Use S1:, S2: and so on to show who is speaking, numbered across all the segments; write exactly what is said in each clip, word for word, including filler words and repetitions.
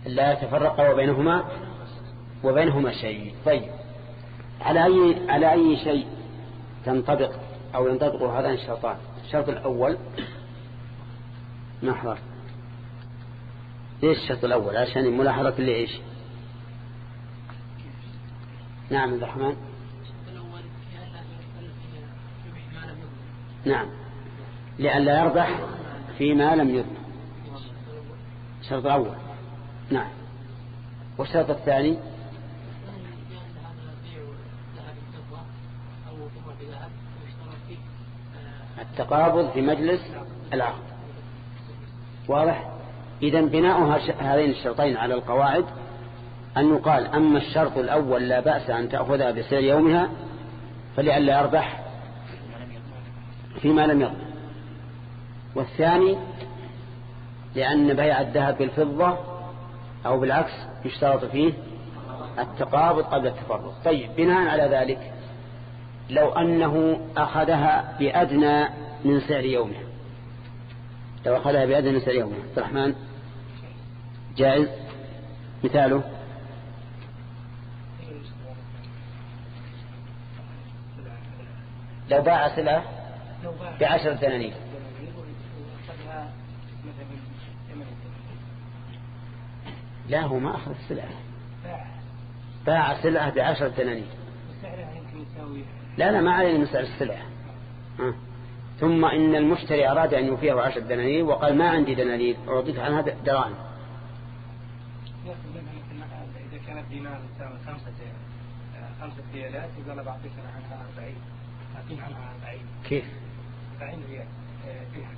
S1: لا يتفرق وبينهما وبينهما شيء. طيب على أي على أي شيء تنطبق أو ينطبق هذان الشرطان؟ الشرط الأول ما حضر ليش الشرط الأول؟ عشان ملاحظة اللي إيش؟ نعم عبد الرحمن. نعم لئلا يربح فيما لم يضمن. الشرط الأول. نعم. والشرط الثاني التقابض في مجلس العقد. واضح؟ إذن بناء هذين الشرطين على القواعد أن يقال أما الشرط الأول لا بأس أن تأخذها بسعر يومها فلئلا يربح فيما لم يضمن. والثاني لأن بيع الذهب بالفضة أو بالعكس يشترط فيه التقابض قبل التفرق. طيب بناء على ذلك لو أنه أخذها بأدنى من سعر يومها لو أخذها بأدنى من سعر يومها عبد الرحمن جائز؟ مثاله لو باع سلعة بعشرة دنانير لا هو ما أخذ السلعة باع سلعة بعشرة دنانير لا لا ما علينا من سعر السلعة. ها. ثم إن المشتري أراد أن يوفيه عشرة دنانير وقال ما عندي دنانير أعطيك عنها دراهم.
S2: إذا كانت دينار تساوي خمسة خمسة ريالات وقال بعطيك عنها أربعين أعطيك عنها أربعين.
S1: كيف؟
S2: أربعين ريال درهم.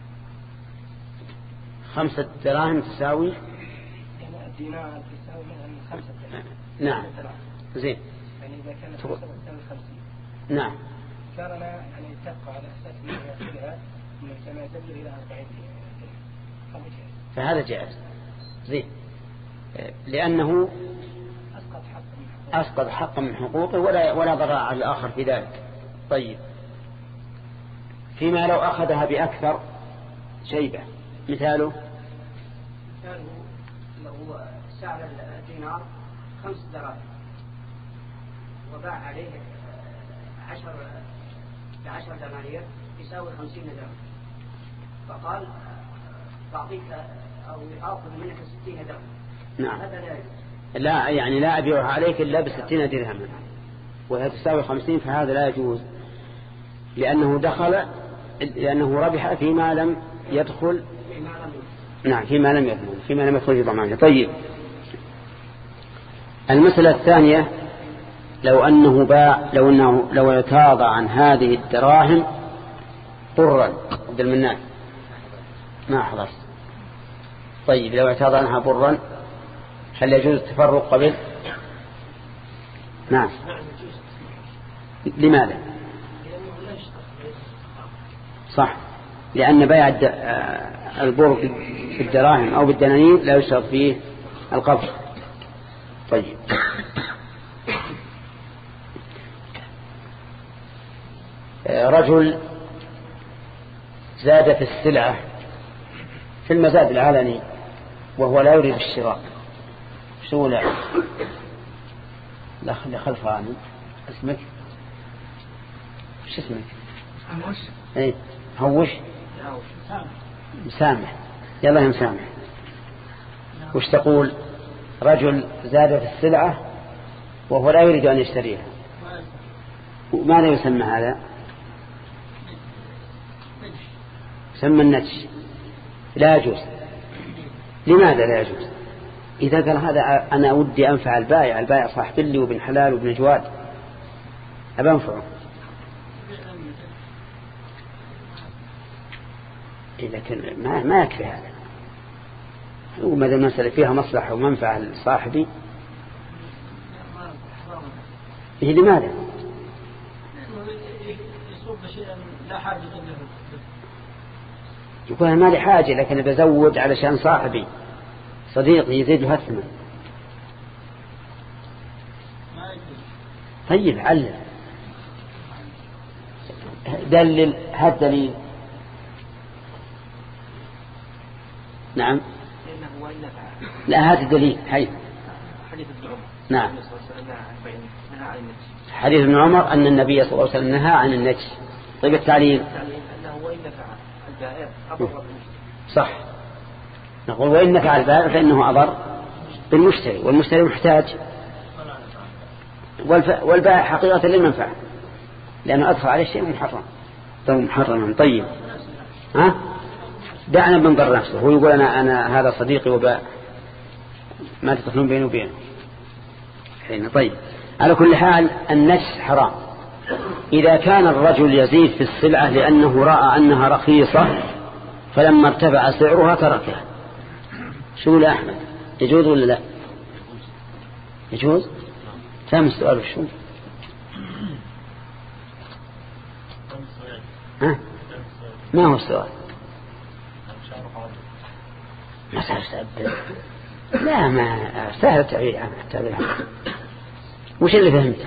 S1: خمسة دراهم تساوي
S2: يعني الدينار تساوي من خمسة دراهم.
S1: نعم زين.
S2: يعني إذا كانت خمسة تساوي خمسين.
S1: نعم.
S2: كان أنا يعني تبقى على أساس أنها يأخذها من كما تبلغ إلى أربعين درهم.
S1: فهذا جائز. زين. لأنه أسقط حقا من حقوقه ولا ولا ضرر على الآخر في ذلك. طيب فيما لو أخذها بأكثر شيبة مثاله
S3: مثاله لو سعر الدينار خمس دراهم وباع عليه عشر بعشر دنانير يساوي خمسين درهم فقال بعطيك أو آخذ منك ستين درهم.
S1: نعم.
S3: هذا لا يجوز.
S1: لا يعني لا أبيعها عليك إلا بستين درهما وهي تساوي خمسين فهذا لا يجوز لأنه دخل لأنه ربح فيما لم يدخل. نعم فيما لم يضمن فيما لم يدخل في ضمانه. طيب المسألة الثانية لو أنه باع لو أنه لو يتراضى عن هذه الدراهم برا عبد المنان ما حضرت. طيب لو اعتراض عنها برا هل يجوز التفرق قبل؟ نعم. لماذا؟ صح لأن بيع البر بالدراهم أو بالدنانير لا يشترط فيه القبض. طيب رجل زاد في السلعة في المزاد العلني وهو لا يريد الشراء شو لا لا خلف عني اسمك وش اسمك؟
S2: هوش.
S1: ايه هوش مسامح. يلا يا مسامح وش تقول؟ رجل زاد في السلعة وهو لا يريد أن يشتريها ماذا يسمى هذا؟ يسمى النتش. لا يجوز. لماذا لا يجوز؟ إذا قال هذا أنا ودي أنفع البائع البائع صاحب لي وابن حلال وابن جواد أبى أنفعه لكن ما ما يكفي هذا. وماذا المسألة فيها مصلحة ومنفعة لصاحبي إيه لماذا؟ يقول ما لي حاجة لكن بزود علشان صاحبي صديقي يزيد له الثمن. طيب علم دلل هالدليل. نعم
S3: فإنه وإن نفع.
S1: لا هذا الدليل حي.
S3: حديث ابن عمر.
S1: نعم. حديث ابن عمر أن النبي صلى الله عليه وسلم نهى عن النجس. طيب التعليل
S3: أنه وإن نفع البائع أضر.
S1: صح. نقول وإن نفع البائع فإنه أضر بالمشتري والمشتري محتاج والبائع حقيقة للمنفعة لأنه أدخل عليه شيء محرم. طيب محرم. طيب ها دعنا بنضر نفسه. هو يقول أنا, أنا هذا صديقي وباء ما تدخلون بينه وبينه حين. طيب على كل حال النجس حرام إذا كان الرجل يزيد في السلعة لأنه رأى أنها رخيصة فلما ارتفع سعرها تركها. شو لا أحمد يجوز ولا لا يجوز؟ فهم السؤال شو ها؟ ما هو السؤال ما سهل تأبد. لا ما سهل التعبير عنه التعبير عنه. وش اللي فهمته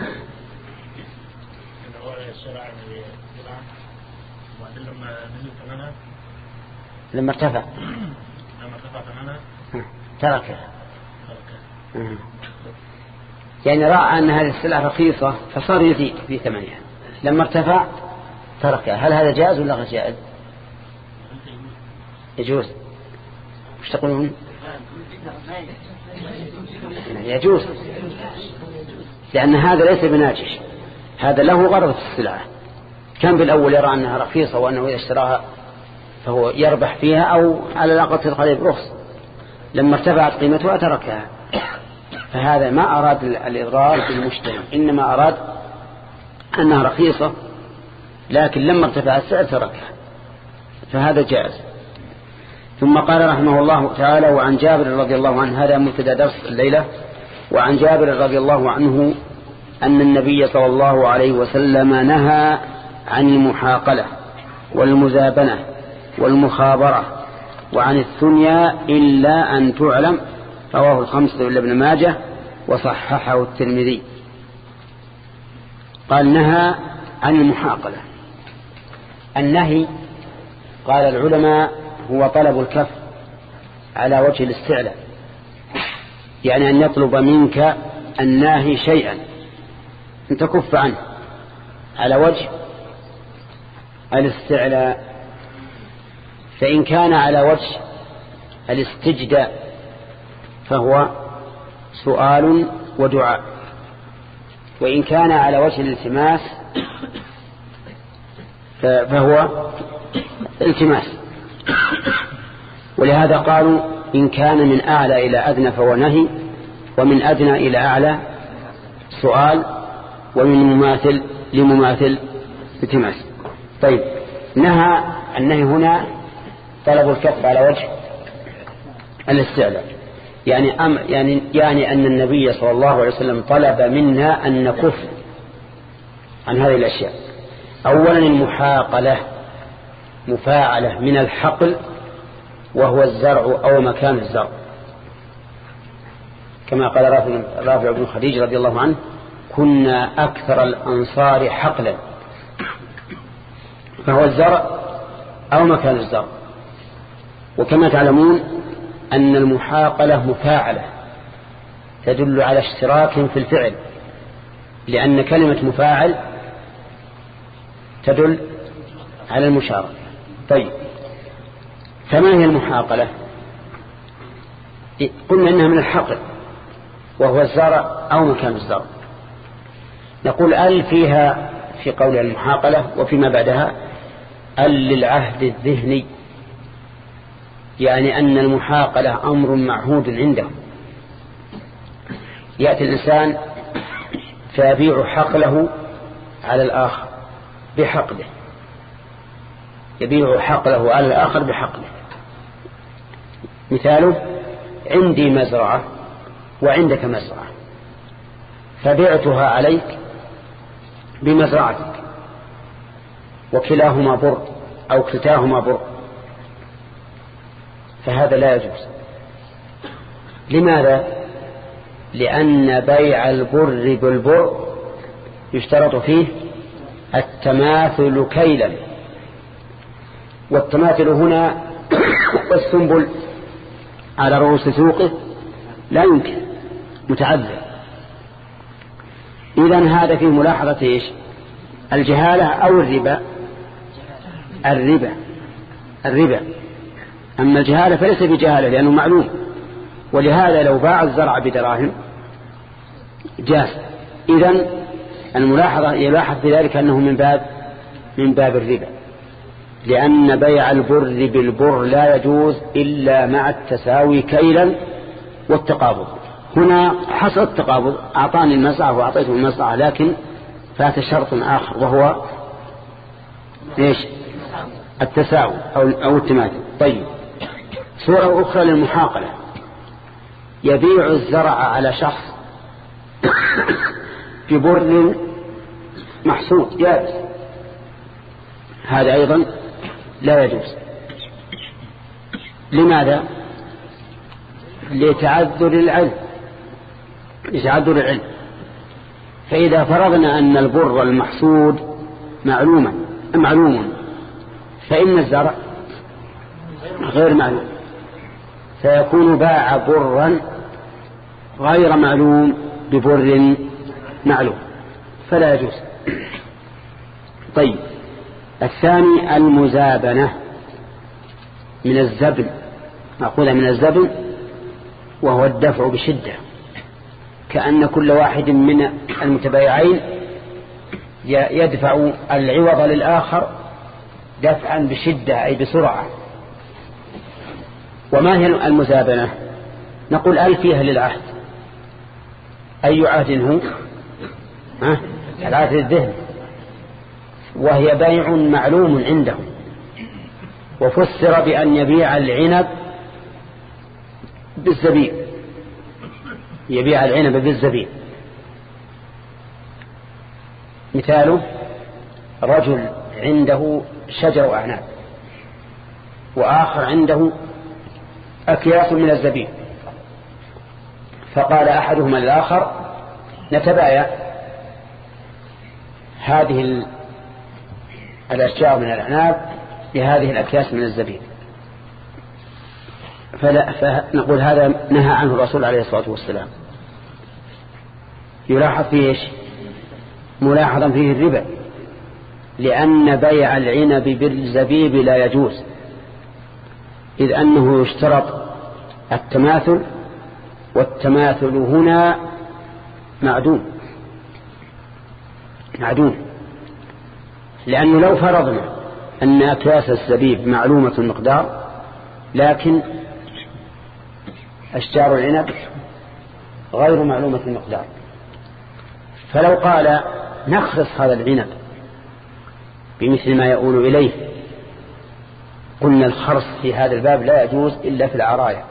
S1: لما ارتفع
S4: لما ارتفع ثمنها
S1: تركها يعني رأى أن هذه السلعة رخيصة فصار يزيد في ثمنها لما ارتفع تركها. هل هذا جائز ولا غير جائز؟ يجوز. وش تقولون؟ يجوز لأن هذا ليس بناجش هذا له غرض في السلعة. كان بالأول يرى أنها رخيصة وأنه إذا اشتراها فهو يربح فيها أو على الأقل تدخل برخص. لما ارتفعت قيمتها تركها. فهذا ما أراد الإضرار بالمشتري إنما أراد أنها رخيصة لكن لما ارتفع السعر تركها فهذا جائز. ثم قال رحمه الله تعالى وعن جابر رضي الله عنه هذا مبتدا درس الليلة. وعن جابر رضي الله عنه أن النبي صلى الله عليه وسلم نهى عن المحاقلة والمزابنة والمخابرة وعن الثنيا إلا أن تعلم. رواه الخمسة إلا ابن ماجه وصححه الترمذي. قال نهى عن المحاقلة. النهي قال العلماء هو طلب الكف على وجه الاستعلاء يعني أن يطلب منك الناهي شيئا أن تكف عنه على وجه الاستعلاء. فإن كان على وجه الاستجداء فهو سؤال ودعاء وإن كان على وجه الالتماس فهو التماس. ولهذا قالوا إن كان من أعلى إلى أدنى فهو نهي ومن أدنى إلى أعلى سؤال ومن مماثل لمماثل التماس. طيب نهى النهي هنا طلب الكف على وجه الاستعلاء يعني أم يعني يعني أن النبي صلى الله عليه وسلم طلب منا أن نكف عن هذه الأشياء. أولا المحاقلة مفاعلة من الحقل وهو الزرع أو مكان الزرع كما قال رافع, رافع بن خديج رضي الله عنه كنا أكثر الأنصار حقلا فهو الزرع أو مكان الزرع. وكما تعلمون أن المحاقلة مفاعلة تدل على اشتراك في الفعل لأن كلمة مفاعل تدل على المشاركة. طيب فما هي المحاقلة؟ قلنا إنها من الحقل وهو الزرع أو مكان الزرع. نقول أل فيها في قول المحاقلة وفيما بعدها أل للعهد الذهني يعني أن المحاقلة أمر معهود عنده. يأتي الإنسان فيبيع حقله على الآخر بحقله يبيع حقله على الآخر بحقله. مثاله عندي مزرعة وعندك مزرعة فبعتها عليك بمزرعتك وكلاهما بر أو كلتاهما بر فهذا لا يجوز. لماذا؟ لأن بيع البر بالبر يشترط فيه التماثل كيلا والتماثل هنا والسنبل على رؤوس سوقه لا يمكن، متعذر. إذن هذا في ملاحظة إيش؟ الجهالة أو الربا؟ الربا الربا أما الجهالة فليس بجهالة لأنه معلوم، ولهذا لو باع الزرع بدراهم جاز. إذن الملاحظة يلاحظ في ذلك أنه من باب من باب الربا، لأن بيع البر بالبر لا يجوز إلا مع التساوي كيلا والتقابض. هنا حصل التقابض، أعطاني المزرعة وأعطيته المزرعة، لكن فات شرط آخر وهو إيش؟ التساوي أو, أو التماثل. طيب، صورة أخرى للمحاقلة، يبيع الزرع على شخص ببر محصود يابس، هذا أيضا لا يجوز. لماذا؟ لتعذر العلم لتعذر العلم فإذا فرضنا أن البر المحصود معلوما معلوم فإن الزرع غير معلوم، فيكون باع برا غير معلوم ببر معلوم، فلا يجوز. طيب، الثاني المزابنة من الزبن، مأخوذة من الزبن وهو الدفع بشدة، كأن كل واحد من المتبايعين يدفع العوض للآخر دفعا بشدة أي بسرعة. وما هي المزابنة؟ نقول أل فيها للعهد. أي عهد هو؟ ها؟ العهد الذهن، وهي بيع معلوم عندهم، وفسر بأن يبيع العنب بالزبيب، يبيع العنب بالزبيب. مثاله رجل عنده شجر أعناب وآخر عنده أكياس من الزبيب، فقال أحدهما للآخر نتبايع هذه الأشجار من الأعناب بهذه الأكياس من الزبيب، فلا فنقول هذا نهى عنه الرسول عليه الصلاة والسلام. يلاحظ فيه إيش؟ ملاحظا فيه الربا، لأن بيع العنب بالزبيب لا يجوز، إذ أنه يشترط التماثل، والتماثل هنا معدوم معدوم لأنه لو فرضنا أن أكياس الزبيب معلومة المقدار لكن أشجار العنب غير معلومة المقدار، فلو قال نخرص هذا العنب بمثل ما يؤول إليه قلنا الخرص في هذا الباب لا يجوز إلا في العرايا.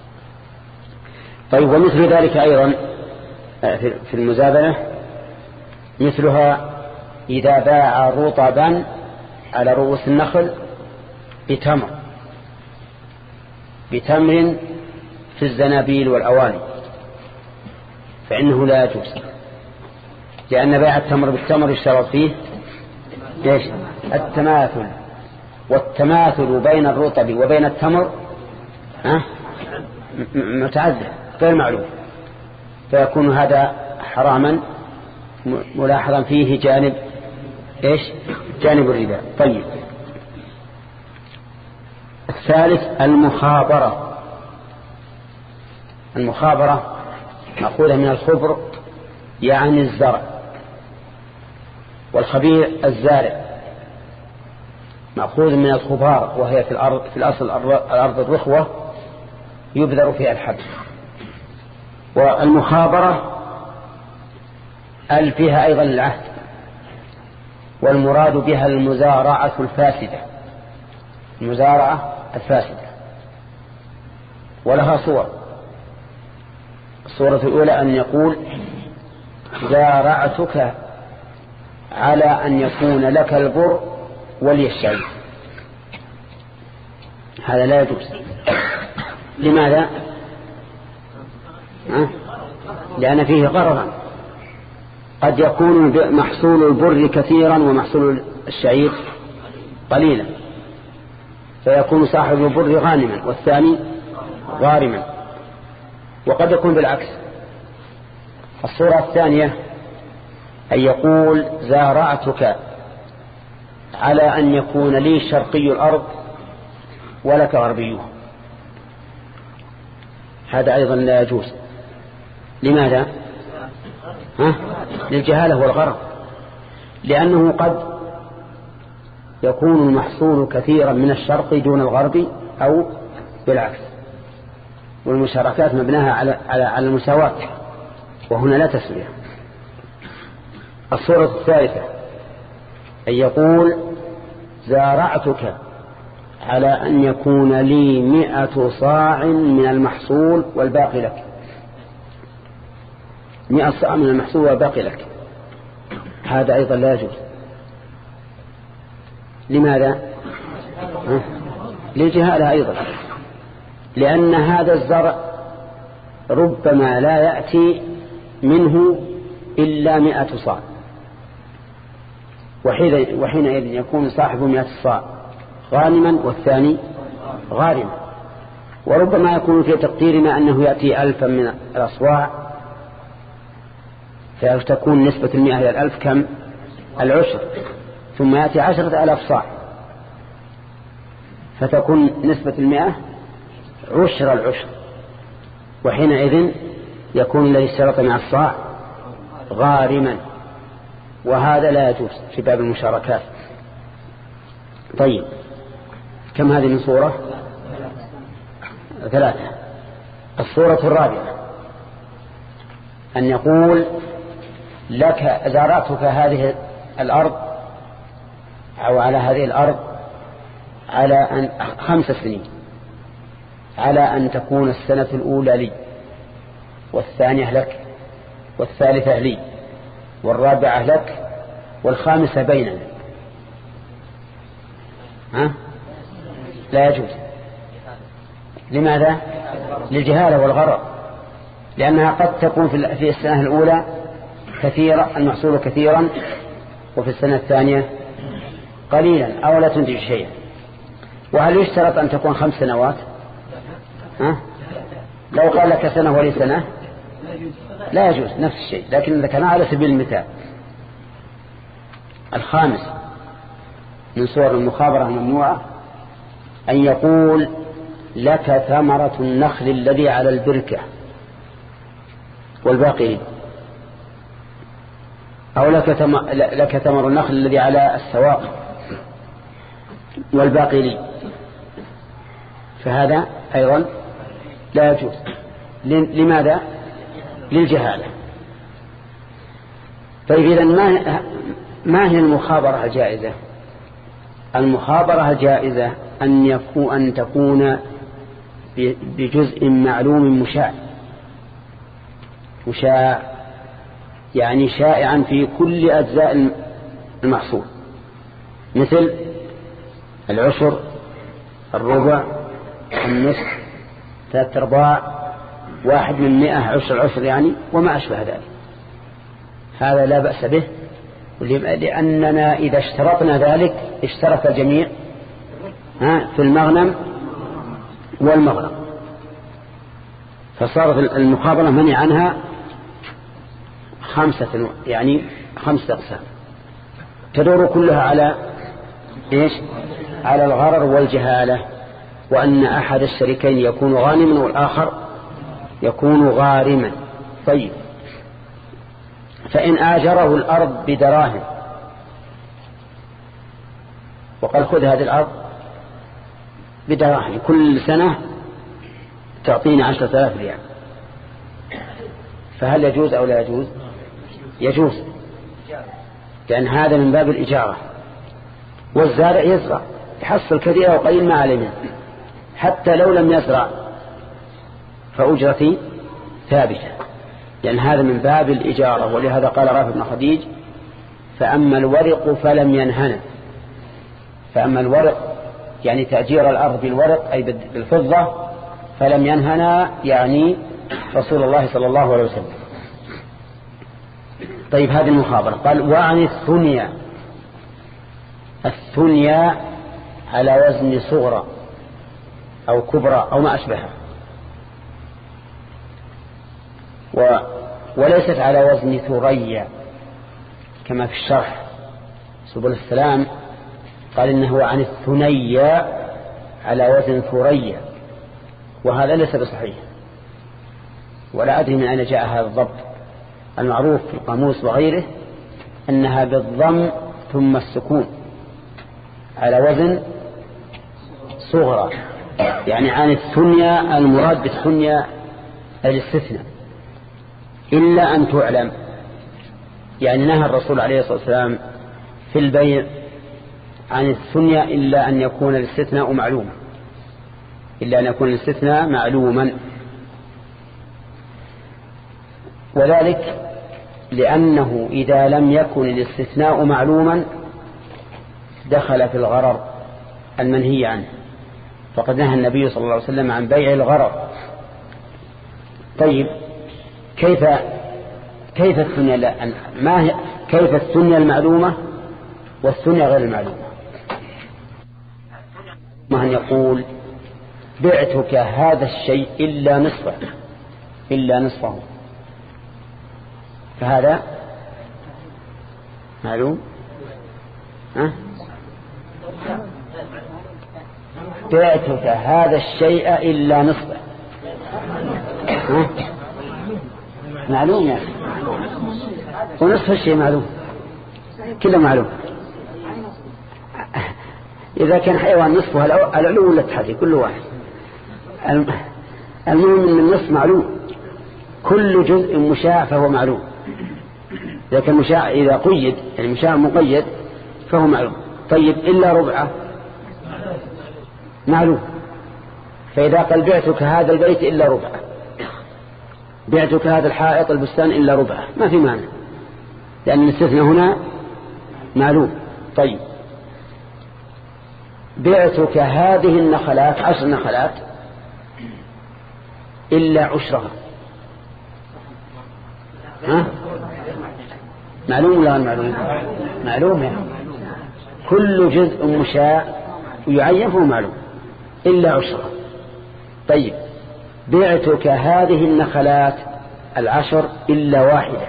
S1: طيب، ومثل ذلك أيضا في المزابنة مثلها إذا باع رطبا على رؤوس النخل بتمر بتمر في الزنابيل والأواني فإنه لا يجوز، لأن بيع التمر بالتمر اشترط فيه ايش؟ التماثل، والتماثل بين الرطب وبين التمر ها متعذر غير معلوم، فيكون هذا حراما ملاحظا فيه جانب ايش؟ جانب الربا. طيب، الثالث المخابرة. المخابرة مأخوذة من الخبر يعني الزرع، والخبير الزارع مأخوذ من الخبار، وهي في الأرض في الأصل الأرض الرخوة يبذر فيها الحب. والمخابرة أل فيها أيضا العهد، والمراد بها المزارعة الفاسدة، المزارعة الفاسدة، ولها صور. الصورة الأولى أن يقول زارعتك على أن يكون لك البر ولي الشعير، هذا لا يجوز. لماذا؟ أه؟ لأن فيه غرضا، قد يكون محصول البر كثيرا ومحصول الشعير قليلا، فيكون صاحب البر غانما والثاني غارما. وقد يكون بالعكس. الصورة الثانية أن يقول زارعتك على أن يكون لي شرقي الأرض ولك غربيه، هذا أيضا لا يجوز. لماذا؟ ها؟ للجهالة والغرض، لأنه قد يكون المحصول كثيرا من الشرق دون الغرب أو بالعكس، والمشاركات مبناها على على المساواة، وهنا لا تسوية. الصورة الثالثة أن يقول زارعتك على أن يكون لي مئة صاع من المحصول والباقي لك، مئة صاع من المحصول والباقي لك، هذا أيضا لا يجوز. لماذا؟ للجهالة أيضا، لأن هذا الزرع ربما لا يأتي منه إلا مئة صاع، وحينئذ يكون صاحب مئة صاع غانما والثاني غارما. وربما يكون في تقديرنا أنه يأتي ألفا من الأصواع، فتكون نسبة المئة إلى الألف كم؟ العشر، ثم يأتي عشرة ألاف صاع، فتكون نسبة المئة عشر العشر، وحينئذ يكون الذي اشترط مع الصاع غارما، وهذا لا يجوز في باب المشاركات. طيب، كم هذه من صورة؟ ثلاثة. الصورة الرابعة أن يقول لك زارعتك هذه الأرض أو على هذه الأرض على أن خمس سنين، على أن تكون السنة الأولى لي، والثانية لك، والثالثة لي، والرابعة لك، والخامسة بيننا. ها؟ لا يجوز. لماذا؟ للجهالة والغرر، لأنها قد تكون في السنة الأولى كثيرا، المحصول كثيرا، وفي السنة الثانية قليلا أو لا تنتج شيئا. وهل يشترط أن تكون خمس سنوات؟ ها؟ لو قال لك سنة ولي سنة لا يجوز نفس الشيء، لكن إذا كان على سبيل المثال. الخامس من صور المخابرة الممنوعة أن يقول لك ثمرة النخل الذي على البركة والباقي، أو لك لك ثمر النخل الذي على السواق والباقي لي، فهذا أيضا لا يجوز. لماذا؟ للجهالة. طيب، إذن ما ما هي المخابرة الجائزة؟ المخابرة الجائزة أن يكون أن تكون بجزء معلوم مشاع، مشاع يعني شائعا في كل أجزاء المحصول، مثل العشر، الربع، النصف، ثلاث أرباع، واحد من مئة، عشر عشر يعني، وما أشبه ذلك. هذا لا بأس به، لأننا إذا اشترطنا ذلك اشترط الجميع في المغنم والمغرب، فصارت المخابرة منع عنها خمسة، يعني خمسة أقسام تدور كلها على إيش؟ على الغرر والجهالة، وأن أحد الشريكين يكون غانما والآخر يكون غارما. طيب، فإن آجره الأرض بدراهم وقال خذ هذه الأرض بدراهم كل سنة تعطيني عشرة آلاف ريال، فهل يجوز أو لا يجوز؟ يجوز، لأن هذا من باب الإجارة، والزارع يزرع يحصل كثير وقليل ما عليه منه، حتى لو لم يزرع فأجرتي ثابتة، لأن هذا من باب الإجارة. ولهذا قال رافع بن خديج فأما الورق فلم ينهن. فأما الورق يعني تأجير الأرض بالورق أي بالفضة، فلم ينهنا يعني رسول الله صلى الله عليه وسلم. طيب، هذه المخابرة. قال وعن الثنيا. الثنيا على وزن صغرى أو كبرى أو ما أشبهها، و وليست على وزن ثريا كما في الشرح سبل السلام قال إنه عن الثنيا على وزن ثريا، وهذا ليس بصحيح، ولا أدري من أين جاء هذا الضبط. المعروف في القاموس وغيره أنها بالضم ثم السكون على وزن صغرى، يعني عن الثنيا المراد بالثنيا الاستثناء، إلا أن تعلم، يعني نهى الرسول عليه الصلاة والسلام في البيع عن الثنيا إلا أن يكون الاستثناء معلوما، إلا أن يكون الاستثناء معلوما، وذلك لأنه إذا لم يكن الاستثناء معلوما دخل في الغرر المنهي عنه، فقد نهى النبي صلى الله عليه وسلم عن بيع الغرر. طيب كيف كيف الثنيا لا ما هي كيف الثنيا المعلومة والثنيا غير المعلومة؟ ما أن يقول بعتك هذا الشيء إلا نصفه إلا نصفه، فهذا معلوم. ها؟ بعتك هذا الشيء إلا نصفه، ها؟ معلوم يعني، ونصف الشيء معلوم، كله معلوم. إذا كان حيوان نصفه العلو ولا التحدي كل واحد، المهم من النصف معلوم، كل جزء مشاع فهو معلوم. إذا كان مشاع إذا قيد يعني مشاع مقيد فهو معلوم. طيب إلا ربعه معلوم، فإذا قال بعتك هذا البيت إلا ربعه، بعتك هذا الحائط البستان إلا ربعه، ما في معنى، لأن الاستثناء هنا معلوم. طيب بعتك هذه النخلات عشر نخلات إلا عشرها، ها؟ معلوم ولا غير معلوم؟ معلوم يعني. كل جزء مشاع ويعين فهو معلوم إلا عشرها. طيب بعتك هذه النخلات العشر إلا واحدة،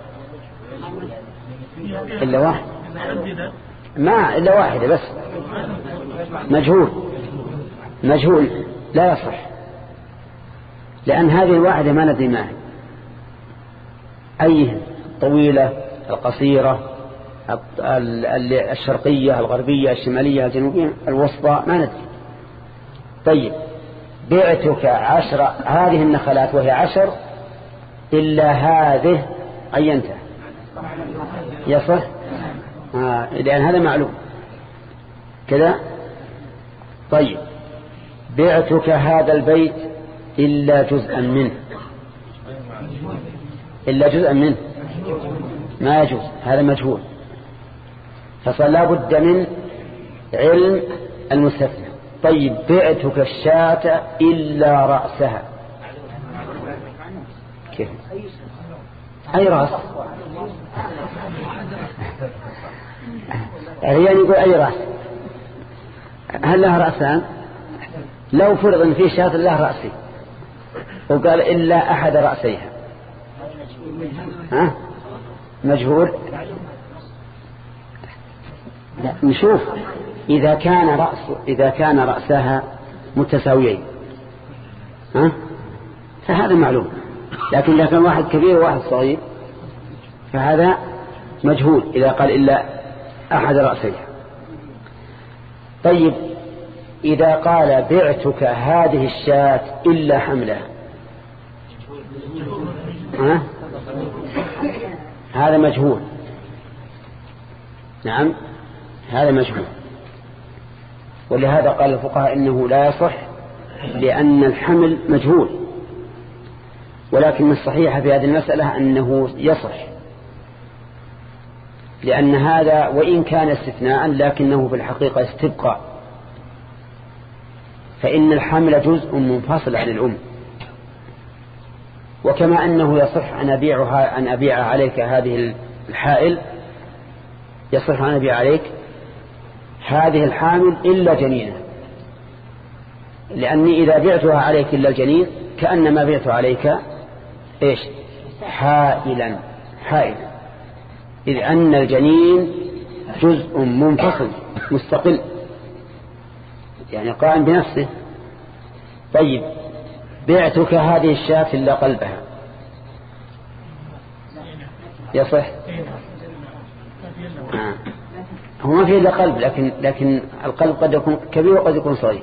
S1: إلا واحدة ما إلا واحدة بس، مجهول مجهول لا يصح، لأن هذه الواحدة ما ندري ما هي، أيها الطويلة القصيرة الشرقية الغربية الشمالية الجنوبية الوسطى ما ندري. طيب بعتك عشر هذه النخلات وهي عشر إلا هذه عينتها يصح، آه لأن هذا معلوم كذا. طيب بعتك هذا البيت إلا جزءا منه، إلا جزءا منه ما يجوز، هذا مجهول، فصار لا بد من علم المستثنى. طيب بعتك الشاة إلا رأسها، كيف أي رأس؟ يعني يقول أي رأس؟ هل لها رأسان؟ لو فرض ان في شاة لها رأسي وقال إلا أحد رأسيها، ها مجهول. لا نشوف إذا كان رأس إذا كان رأسها متساويين ها فهذا معلوم، لكن إذا كان واحد كبير وواحد صغير فهذا مجهول إذا قال إلا أحد رأسيها. طيب إذا قال بعتك هذه الشاة إلا حملها، ها؟ هذا مجهول، نعم هذا مجهول. ولهذا قال الفقهاء إنه لا يصح لأن الحمل مجهول، ولكن الصحيح في هذه المسألة أنه يصح، لأن هذا وإن كان استثناء لكنه في الحقيقة استبقاء، فإن الحمل جزء منفصل عن الأم. وكما أنه يصح أن أبيعها أن أبيع عليك هذه الحائل، يصح أن أبيع عليك هذه الحامل إلا جنينه، لأني إذا بعتها عليك إلا الجنين كأنما بعت عليك إيش حائلا حائلا إذ أن الجنين جزء منفصل مستقل يعني قائم بنفسه. طيب بعتك هذه الشاة إلا قلبها يصح؟ آه. هو ما فيه إلا قلب، لكن لكن القلب قد يكون كبير وقد يكون صغير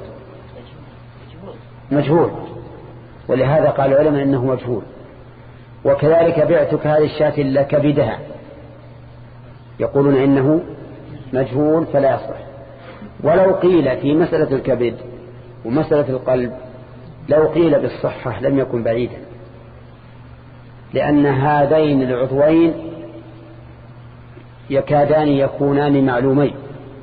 S1: مجهول، ولهذا قال العلماء إنه مجهول. وكذلك بعتك هذه الشاة إلا كبدها يقولون إنه مجهول فلا يصح. ولو قيل في مسألة الكبد ومسألة القلب لو قيل بالصحة لم يكن بعيدا، لأن هذين العضوين يكادان يكونان معلومين،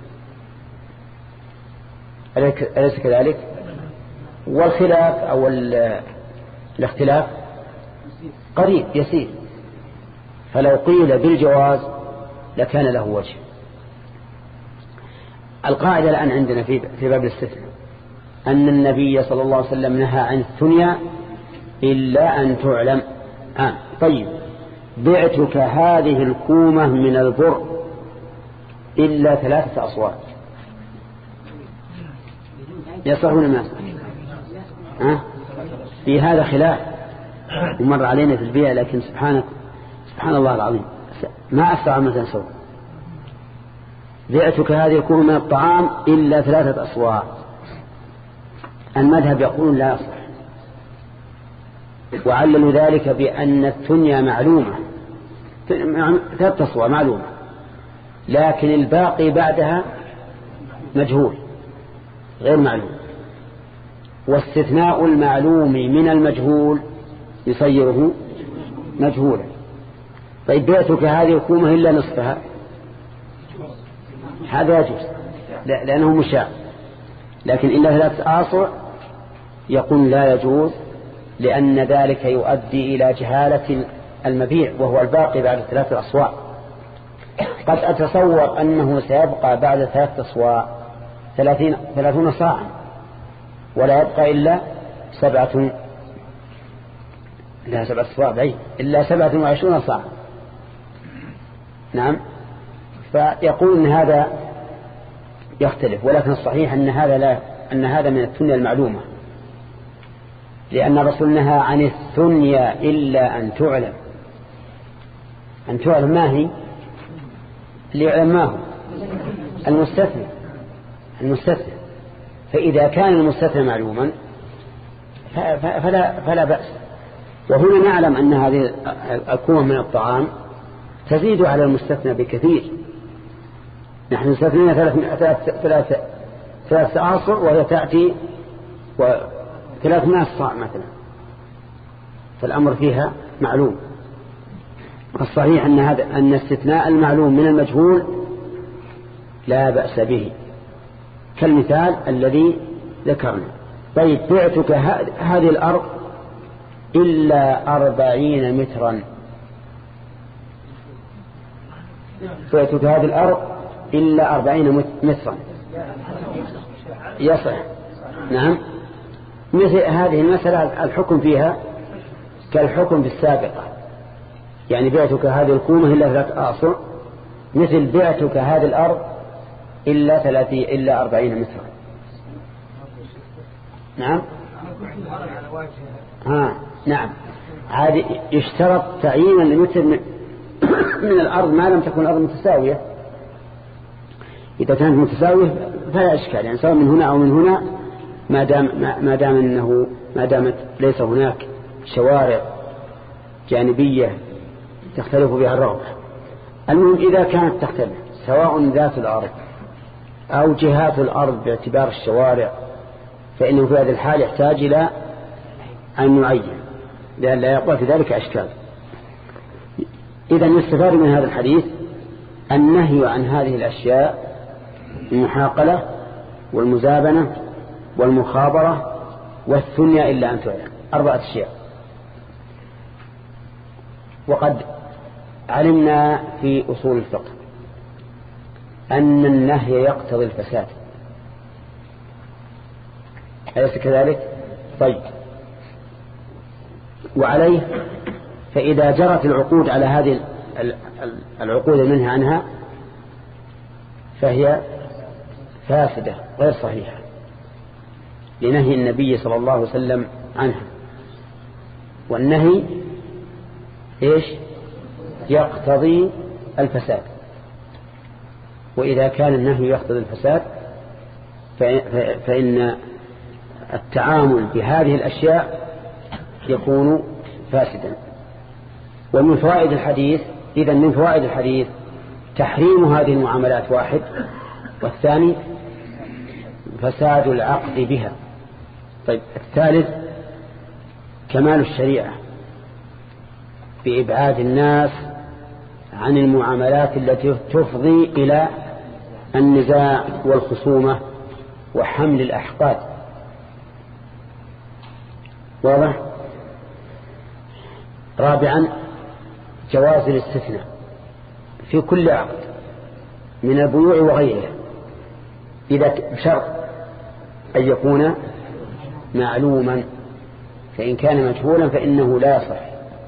S1: أليس كذلك؟ والخلاف أو الاختلاف قريب يسير، فلو قيل بالجواز لكان له وجه. القاعدة الآن عندنا في في باب الاستثناء أن النبي صلى الله عليه وسلم نهى عن الثنيا إلا أن تعلم. آه. طيب بعتك هذه الكومة من البر إلا ثلاثة أصوات يصحون الناس. آه. في هذا خلاف ومر علينا في البيع، لكن سبحانك سبحان الله العظيم ما أسرع مثلا سوء. بعتك هذه الكومة من الطعام إلا ثلاثة أصوات. المذهب يقول لا يصح، وعللوا ذلك بأن الثنيا معلومة ثلاثة أصوات معلومة، لكن الباقي بعدها مجهول غير معلوم، واستثناء المعلوم من المجهول يصيره مجهولا. طيب بعتك هذه الكومة إلا نصفها هذا يجوز لأنه مشاع، لكن إلا ثلاثة آصع يقول لا يجوز، لأن ذلك يؤدي إلى جهالة المبيع وهو الباقي بعد ثلاثة أصواع. قد أتصور أنه سيبقى بعد ثلاثة أصواع ثلاثين ثلاثون صاعا ولا يبقى إلا سبعة لا سبعة أصواع بعيد إلا سبعة وعشرون صاعا. نعم، فيقول أن هذا يختلف، ولكن الصحيح أن هذا لا أن هذا من الثنيا المعلومة، لأن الرسول نهى عن الثنيا إلا أن تعلم. أن تعلم ما هي؟ ليعلم ما هو المستثنى المستثنى فإذا كان المستثنى معلوما فلا, فلا بأس. وهنا نعلم أن هذه الكومة من الطعام تزيد على المستثنى بكثير. نحن استثنينا ثلاثة ثلاثة آصع وهي تأتي وثلاثمائة صاع مثلا، فالأمر فيها معلوم. الصحيح أن هذا أن استثناء المعلوم من المجهول لا بأس به، كالمثال الذي ذكرنا. طيب بعتك هذه الأرض إلا أربعين مترا، بعتك هذه الأرض إلا أربعين مترا يصح. نعم، مثل هذه المسألة الحكم فيها كالحكم بالسابقة، يعني بعتك هذه الكومة إلا ثلاثة آصع، مثل بعتك هذه الأرض إلا ثلاثين إلا أربعين مترا. نعم ها نعم، هذه يشترط تعيين المتر من, من الأرض ما لم تكن الأرض متساوية. إذا كانت متساوية فلا إشكال، يعني سواء من هنا أو من هنا ما دام ما دام إنه ما دامت ليس هناك شوارع جانبية تختلف بها الرغبة. المهم إذا كانت تختلف سواء ذات الأرض أو جهات الأرض باعتبار الشوارع، فإنه في هذه الحال يحتاج إلى أن نعين لأن لا يقوى في ذلك أشكال. إذا يستفاد من هذا الحديث النهي عن هذه الأشياء: المحاقلة والمزابنة والمخابرة والثنيا إلا أن تعلم، أربعة أشياء. وقد علمنا في أصول الفقه أن النهي يقتضي الفساد، أليس كذلك؟ طيب، وعليه فإذا جرت العقود على هذه العقود المنهى عنها فهي فاسدة غير صحيحة لنهي النبي صلى الله عليه وسلم عنها. والنهي إيش؟ يقتضي الفساد، وإذا كان النهي يقتضي الفساد فإن التعامل بهذه الأشياء يكون فاسدا. ومن فوائد الحديث إذن من فوائد الحديث تحريم هذه المعاملات واحد، والثاني فساد العقد بها. طيب الثالث كمال الشريعة بإبعاد الناس عن المعاملات التي تفضي إلى النزاع والخصومة وحمل الأحقاد. واضح؟ رابعا جواز الاستثناء في كل عقد من البيوع وغيرها إذا بشرط أن يكون معلوما، فإن كان مجهولا فإنه لا يصح.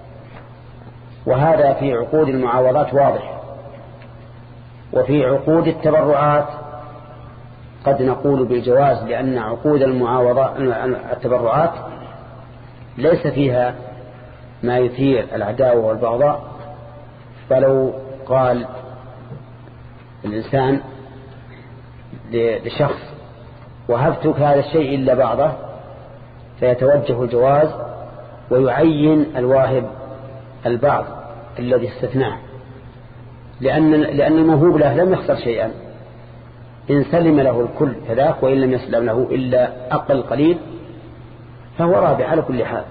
S1: وهذا في عقود المعاوضات واضح. وفي عقود التبرعات قد نقول بالجواز، لأن عقود المعاوضات التبرعات ليس فيها ما يثير العداوة والبغضاء. فلو قال الإنسان لشخص وهبتك هذا الشيء إلا بعضه فيتوجه الجواز ويعين الواهب البعض الذي استثناه، لأن لأن الموهوب له لم يخسر شيئا إن سلم له الكل كذاك، وإن لم يسلم له إلا أقل قليل فهو رابح على كل حال.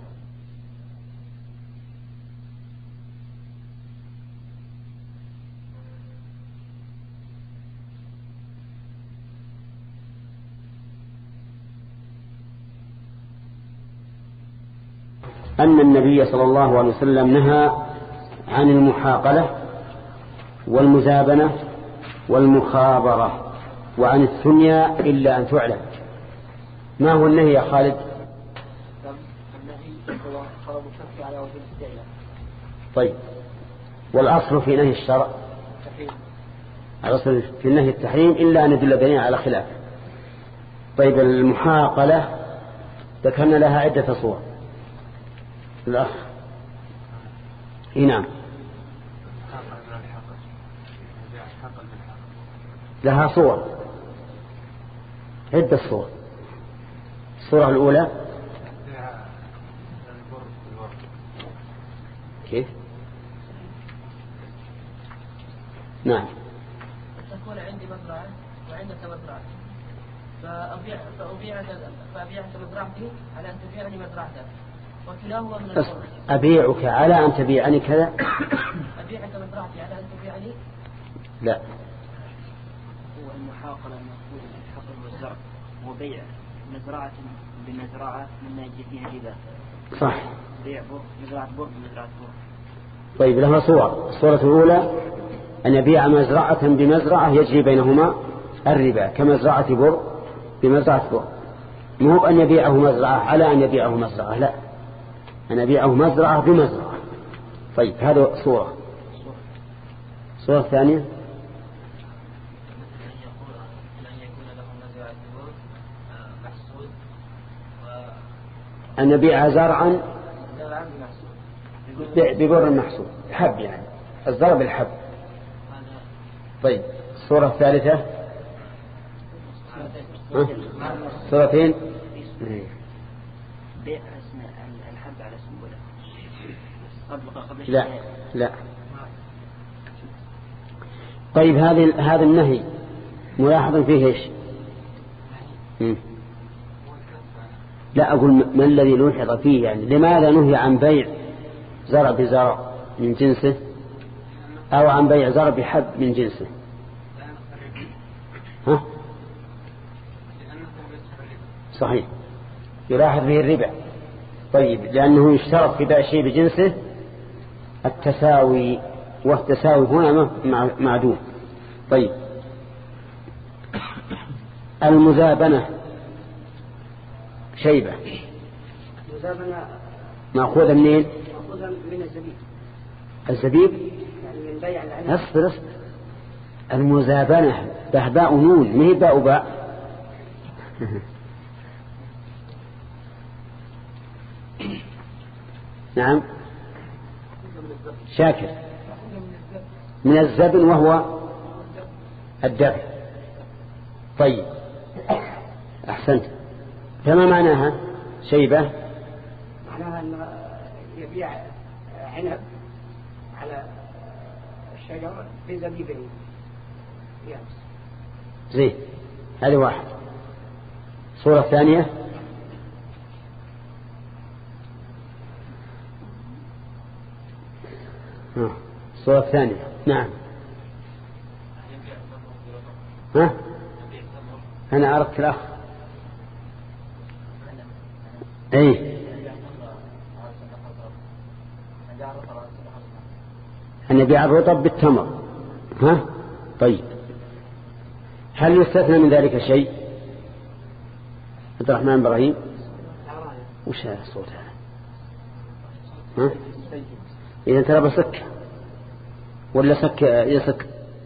S1: أن النبي صلى الله عليه وسلم نهى عن المحاقلة والمزابنة والمخابرة وعن الثنيا إلا أن تعلم. ما هو النهي يا خالد؟
S3: النهي هو طلب الكف على وجه الاستعلاء.
S1: طيب والأصل في نهي الشرع
S3: التحريم.
S1: الأصل في النهي التحريم إلا أن يدل دليل على خلاف. طيب المحاقلة ذكرنا لها عدة صور. الأخ نعم لها صور عدة صور. الصورة الأولى كيف؟ نعم
S3: تكون عندي مزرعة وعندك مزرعة فأبيع فأبيع فأبيعك مزرعتي على أن تبيعني مزرعتك وكلاهما من الحر.
S1: أبيعك على أن تبيعني كذا.
S3: أبيعك مزرعتي على أن تبيعني.
S1: لا
S5: هو المحاقلة المفروض الحقل والزرع وبيع مزرعة بمزرعة مما يجي فيها ربا.
S1: صح.
S5: بيع بر مزرعة بر بمزرعة بر.
S1: طيب لها صور. الصورة الأولى أن يبيع مزرعة بمزرعة يجري بينهما الربا كمزرعة بر بمزرعة بر. مو أن يبيعه مزرعة على أن يبيعه مزرعة، لا، أن يبيعه مزرعة بمزرعة. طيب هذا صورة. الصورة الثانية أن يبيع زرعا ببر محصول حب، يعني الزرع بالحب. طيب الصورة الثالثة صورتين
S5: بيع الحب على سنبله قبل قبل
S1: لا لا. طيب هذه هذا النهي ملاحظ فيه ايش؟ مم. لا أقول ما الذي لوحظ فيه، يعني لماذا نهي عن بيع زرع بزرع من جنسه أو عن بيع زرع بحب من جنسه؟ ها؟ صحيح يلاحظ فيه الربا. طيب لأنه يشترط في بيع شيء بجنسه التساوي، والتساوي هنا معدوم. طيب المزابنة شيبة.
S2: المزابنة
S1: مأخوذة منين؟
S3: مأخوذة من الزبيب.
S1: الزبيب؟
S3: يعني من بيع العنب.
S1: اصبر اصبر. المزابنة بهباء نون ما هي باء باء. نعم شاكر. من الزبن وهو الدبر. طيب أحسنت. فما معناها شيبة؟
S3: معناها أن يبيع عنب على الشجر بزبيبين.
S1: زين هذه واحد. صورة ثانية الصورة الثانية. نعم ها أنا أردت الأخ. أي أن يبيع الرطب بالتمر. ها طيب هل يستثنى من ذلك شيء؟ عبد الرحمن إبراهيم وش هذا الصوت هذا؟ ها إذا ترى بسك ولا سك يسك.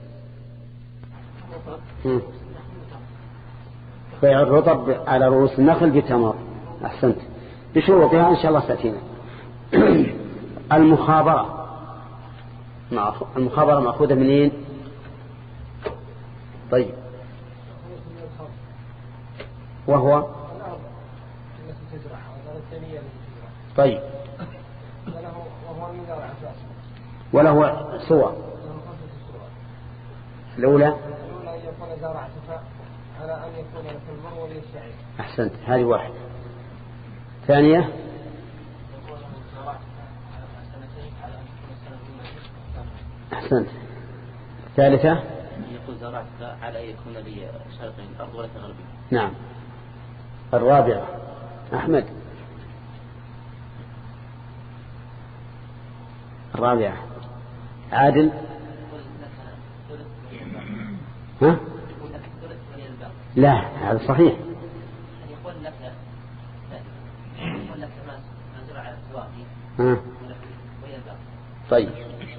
S1: بيع الرطب على رؤوس النخل بتمر. أحسنت بشروطها إن شاء الله سأتينا. المخابرة المخابرة مأخوذة منين؟ طيب وهو طيب وله صور. الأولى
S3: على أن يكون الفلمر وليشعر.
S1: أحسنت هذه واحد. ثانية أحسنت. ثالثة
S6: يقول زرعتك على أن يكون لي شرقي الأرض ولا غربي.
S1: نعم. الرابعة أحمد. الرابعة عادل. ها؟ لا هذا صحيح.
S6: يقول لك يقول لك ما زرع الواقي.
S1: ها. طيب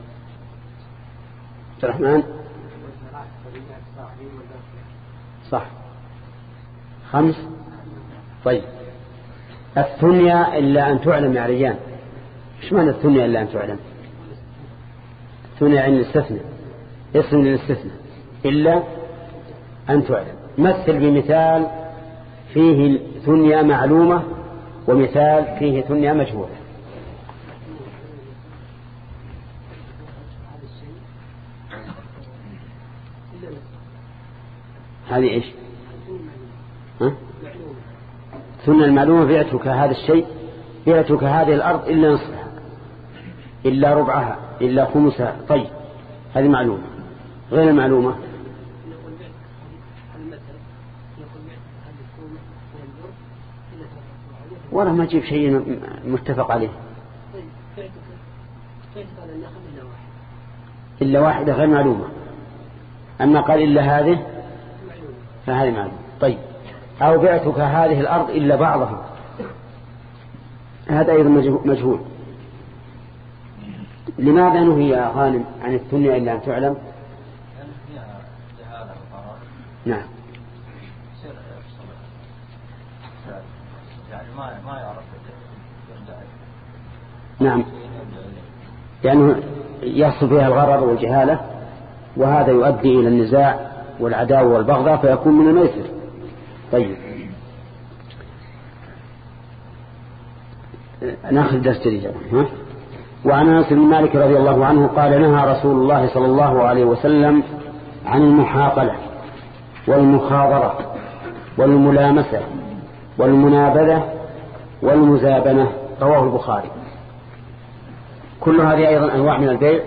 S1: عبد الرحمن صح. خمس. طيب الثنيا إلا أن تعلم يا رجال. إيش معنى الثنيا إلا أن تعلم؟ الثنيا عن الاستثناء اسم للاستثناء إلا أن تعلم. مثل بمثال فيه ثنيا معلومة ومثال فيه ثنيا مجهولة. هذه إيش؟ ها؟ ثنيا المعلومة بعتك هذا الشيء بعتك هذه الأرض إلا نصفها إلا ربعها إلا خمسها. طيب هذه معلومة. غير المعلومة ولا ما تجيب شيء متفق عليه إلا واحدة غير معلومة. أما قال إلا هذه فهذه معلومة. طيب أو بعتك هذه الأرض إلا بعضها هذا أيضا مجهول. لماذا نهي يا غانم عن الثنيا إلا أن تعلم؟ نعم
S6: يعني ما ما يعرف.
S1: نعم لأنه يحصل فيها الغرر والجهالة وهذا يؤدي إلى النزاع والعداوة والبغضاء فيكون من الميسر. طيب ناخذ درس جديد. وعن أنس بن مالك رضي الله عنه قال نهى رسول الله صلى الله عليه وسلم عن المحاقلة والمخاضرة والملامسة والمنابذة والمزابنة. رواه البخاري. كل هذه أيضا أنواع من البيع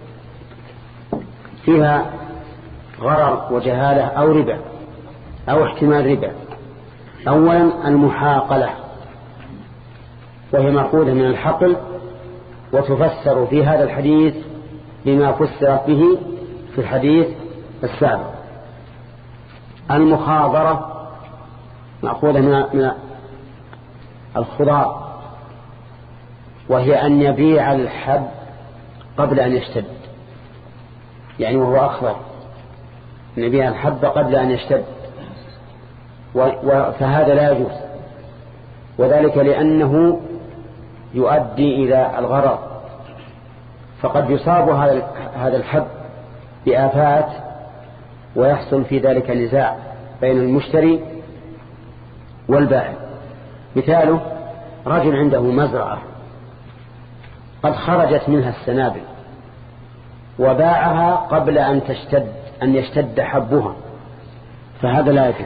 S1: فيها غرر وجهالة أو ربا أو احتمال ربا. أولا المحاقلة وهي مأخوذة من الحقل وتفسر في هذا الحديث بما فسرت به في الحديث السابق. المخاضرة مأخوذة من الخضار وهي أن يبيع الحب قبل أن يشتد، يعني وهو أخضر، أن يبيع الحب قبل أن يشتد، فهذا لا يجوز، وذلك لأنه يؤدي إلى الغرر، فقد يصاب هذا الحب بآفات ويحصل في ذلك نزاع بين المشتري والبائع. مثاله رجل عنده مزرعة قد خرجت منها السنابل وباعها قبل أن تشتد أن يشتد حبها، فهذا لا يجوز،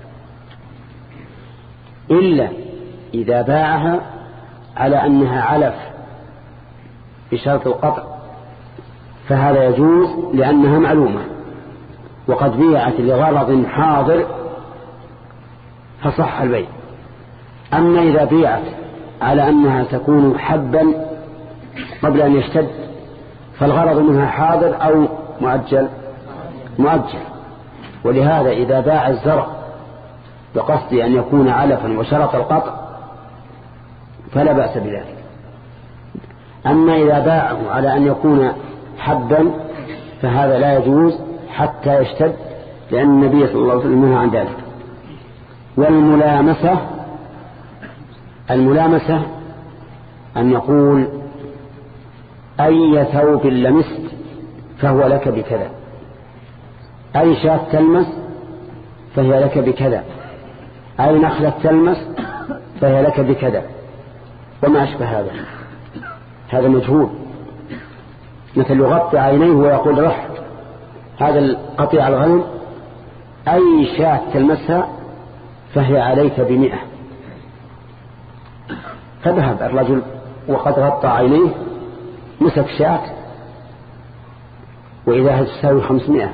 S1: إلا إذا باعها على أنها علف بشرط القطع، فهذا يجوز لأنها معلومة وقد بيعت لغرض حاضر فصح البيع. أما إذا بيعت على أنها تكون حبا قبل أن يشتد فالغرض منها حاضر أو مؤجل مؤجل ولهذا إذا باع الزرع بقصد أن يكون علفا وشرط القطع فلا بأس بذلك. أما إذا باعه على أن يكون حبا فهذا لا يجوز حتى يشتد، لأن النبي صلى الله عليه وسلم نهى عن ذلك. والملامسة الملامسة أن يقول أي ثوب لمست فهو لك بكذا، أي شاة تلمس فهي لك بكذا، أي نخلة تلمس فهي لك بكذا، وما أشبه هذا. هذا مجهول، مثل يغطي عينيه ويقول رح هذا القطيع الغنم أي شاة تلمسها فهي عليك بمئة، فذهب الرجل وقد غطى عينيه مسك شاة وإذا تساوي خمسمائة،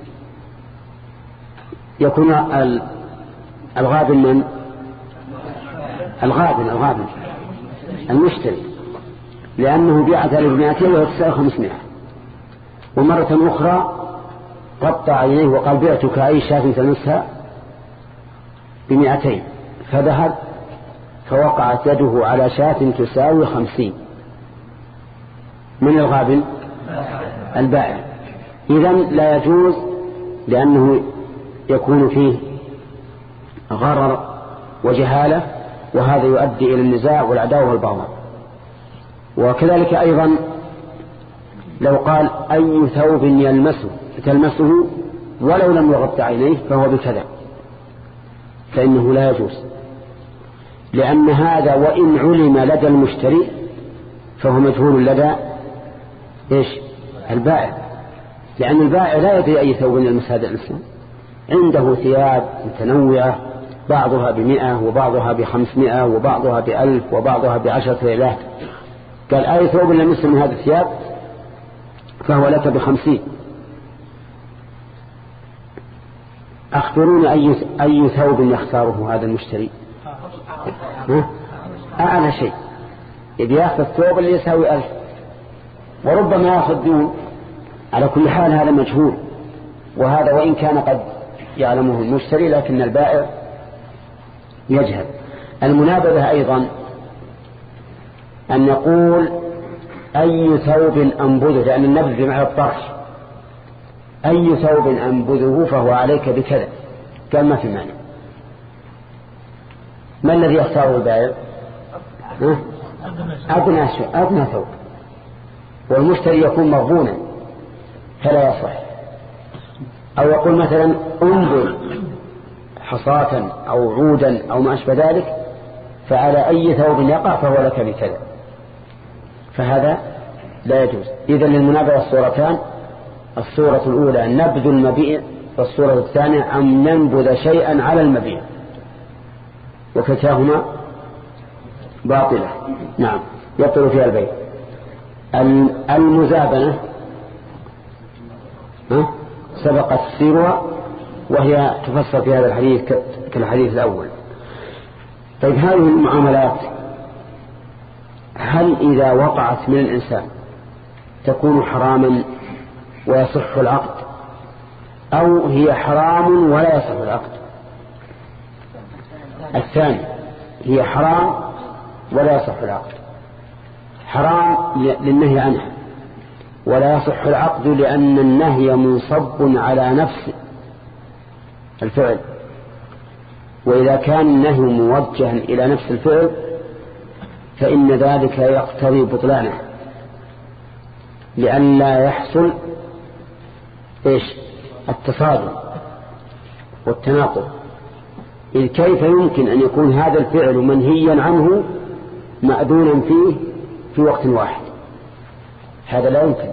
S1: يكون الغابن من الغابن الغابن المشتري، لأنه بيعت له بمئتين وتساوي خمسمائة. ومرة أخرى غطى عينيه وقال بعتك أي شاة تلمسها بمئتين، فذهب فوقعت يده على شاة تساوي خمسين. من الغابن البائع. إذن لا يجوز لأنه يكون فيه غرر وجهالة، وهذا يؤدي إلى النزاع والعداوة والبغضاء. وكذلك أيضا لو قال أي ثوب يلمسه تلمسه ولو لم يغطي عينيه فهو بكذا، فإنه لا يجوز، لأن هذا وإن علم لدى المشتري فهو مجهول لدى إيش البائع، لأن البائع لا يدري أي ثوب يلمس هذا الإنسان، عنده ثياب متنوعة بعضها بمئة وبعضها بخمسمائة وبعضها بألف وبعضها بعشرة ليلات، قال أي ثوب يلمس من هذا الثياب فهو لك بخمسين. أخبرون أي أي ثوب يختاره هذا المشتري؟ أعلى شيء، إذا يأخذ الثوب اللي يساوي ألف، وربما يأخذ دون. على كل حال هذا مجهول، وهذا وإن كان قد يعلمه المشتري لكن البائع يجهل. المنابذة أيضا أن يقول أي ثوب أنبذه، لأن النبذ بمعنى الطرح، أي ثوب أنبذه فهو عليك بكذا، قال ما في معنى. ما الذي يختاره البائع؟ أدنى أدنى ثوب، والمشتري يكون مغبونا فلا يصح. أو يقول مثلا انظر حصاة أو عودا أو ما أشبه ذلك فعلى أي ثوب يقع فهو لك بكذا، فهذا لا يجوز. إذن للمنابذة الصورتان: الصورة الأولى نبذ المبيع، والصورة الثانية أن ننبذ شيئا على المبيع، وكتاهما باطلة. نعم يبطل فيها البيع. المزابنة سبقت سيرها وهي تفسر في هذا الحديث كالحديث الأول. طيب هذه المعاملات هل إذا وقعت من الإنسان تكون حراما ويصح العقد، أو هي حرام ولا يصح العقد؟ الثاني، هي حرام ولا يصح العقد. حرام للنهي عنها، ولا يصح العقد لأن النهي منصب على نفس الفعل، وإذا كان النهي موجها إلى نفس الفعل فإن ذلك يقتضي بطلانه، لئلا يحصل إيش التصادم والتناقض. إذ كيف يمكن أن يكون هذا الفعل منهيا عنه مأذونا فيه في وقت واحد؟ هذا لا يمكن.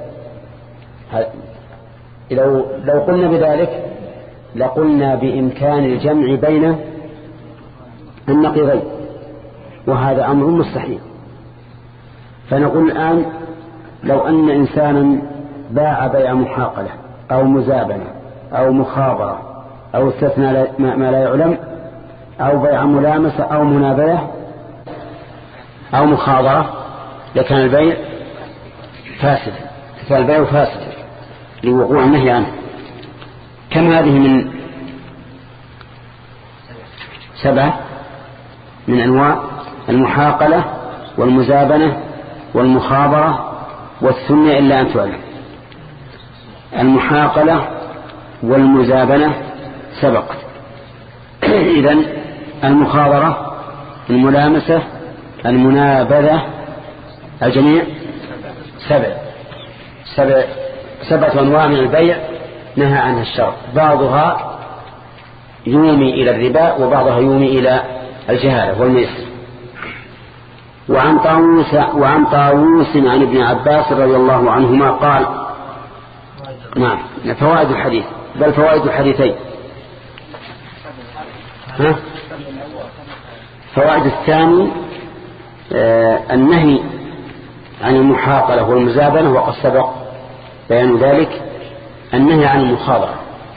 S1: لو, لو قلنا بذلك لقلنا بإمكان الجمع بين النقيضين، وهذا أمر مستحيل. فنقول الآن لو أن إنسانا باع بيع محاقلة أو مزابنة أو مخابرة أو استثنى ما لا يعلم أو بيع ملامسة أو منابذة أو مخاضرة، لكان البيع فاسد، كان البيع فاسد لوقوع النهي عنه. كم هذه من سبعة من أنواع المحاقلة والمزابنة والمخابرة والثنية إلا أن تعلم. المحاقلة والمزابنة سبقت. إذن المخابرة، الملامسة، المنابذة، الجميع سبع سبع سبعة أنواع من البيع نهى عنها الشرع، بعضها يومي إلى الربا وبعضها يومي إلى الجهالة والميسر. وعن طاووس وعن طاووس عن ابن عباس رضي الله عنهما قال: نعم فوائد الحديث، بل فوائد الحديثين. ها؟ فوائد الثاني آه النهي عن المحاقلة والمزابنة، وقد سبق بيان ذلك. النهي عن المخاضرة،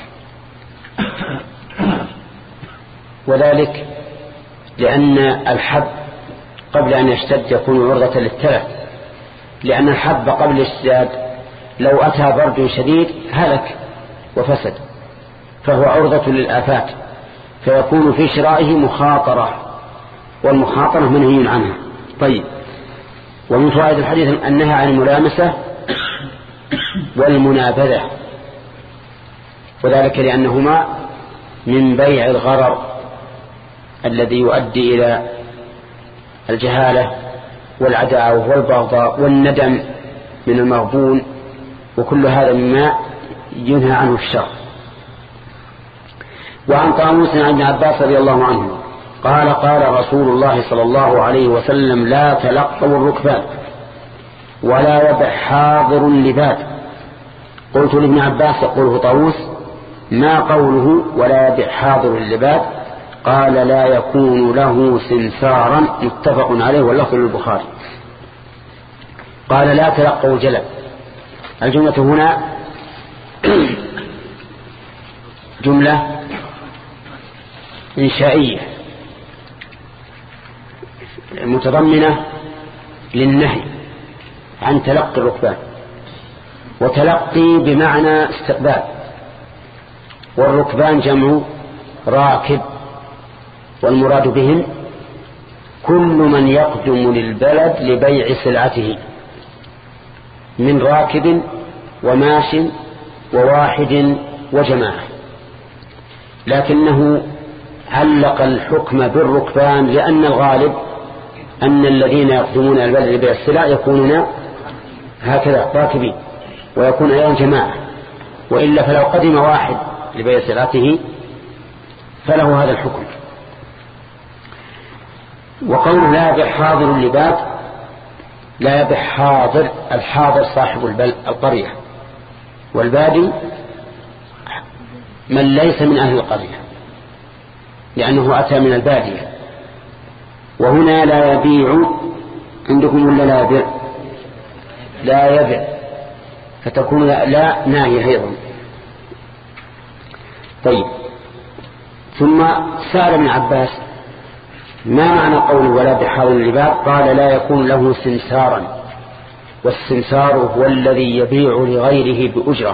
S1: وذلك لأن الحب قبل أن يشتد يكون عرضة للتلف، لأن الحب قبل الاشتداد لو أتى برد شديد هلك وفسد، فهو عرضة للآفات، فيكون في شرائه مخاطرة، والمخاطرة منهي عنها. طيب، ومن فوائد الحديث النهي عن الملامسة والمنابذة، وذلك لأنهما من بيع الغرر الذي يؤدي إلى الجهالة والعداوة والبغضاء والندم من المغبون، وكل هذا مما ينهى عنه الشرع. وعن طاووس عن ابن عباس رضي الله عنه قال: قال رسول الله صلى الله عليه وسلم: لا تلقوا الركبان ولا يبع حاضر لباد. قلت لابن عباس يقوله طاووس: ما قوله ولا يبع حاضر لباد؟ قال: لا يكون له سمسارا. متفق عليه واللفظ للبخاري. قال: لا تلقوا الجلب. الجملة هنا جملة إنشائية متضمنة للنهي عن تلقي الركبان، وتلقي بمعنى استقبال، والركبان جمع راكب، والمراد بهم كل من يقدم للبلد لبيع سلعته من راكب وماش وواحد وجماعة، لكنه علق الحكم بالركبان لأن الغالب أن الذين يقدمون البلد لبيع السلع يكونون هكذا راكبين، ويكون أيضا جماعة، وإلا فلو قدم واحد لبيع سلعته فله هذا الحكم. وقول لا يبيع حاضر لباد، لا يبيع حاضر، الحاضر صاحب القرية، والبادي من ليس من أهل القرية لأنه أتى من البادية. وهنا لا يبيع عندكم ولا لا يبيع؟ لا يبيع، فتكون لا ناهية أيضا. طيب، ثم سأل ابن عباس: ما معنى قول ولا بحاضر لباد؟ قال: لا يكون له سمسارا، والسمسار هو الذي يبيع لغيره بأجرة،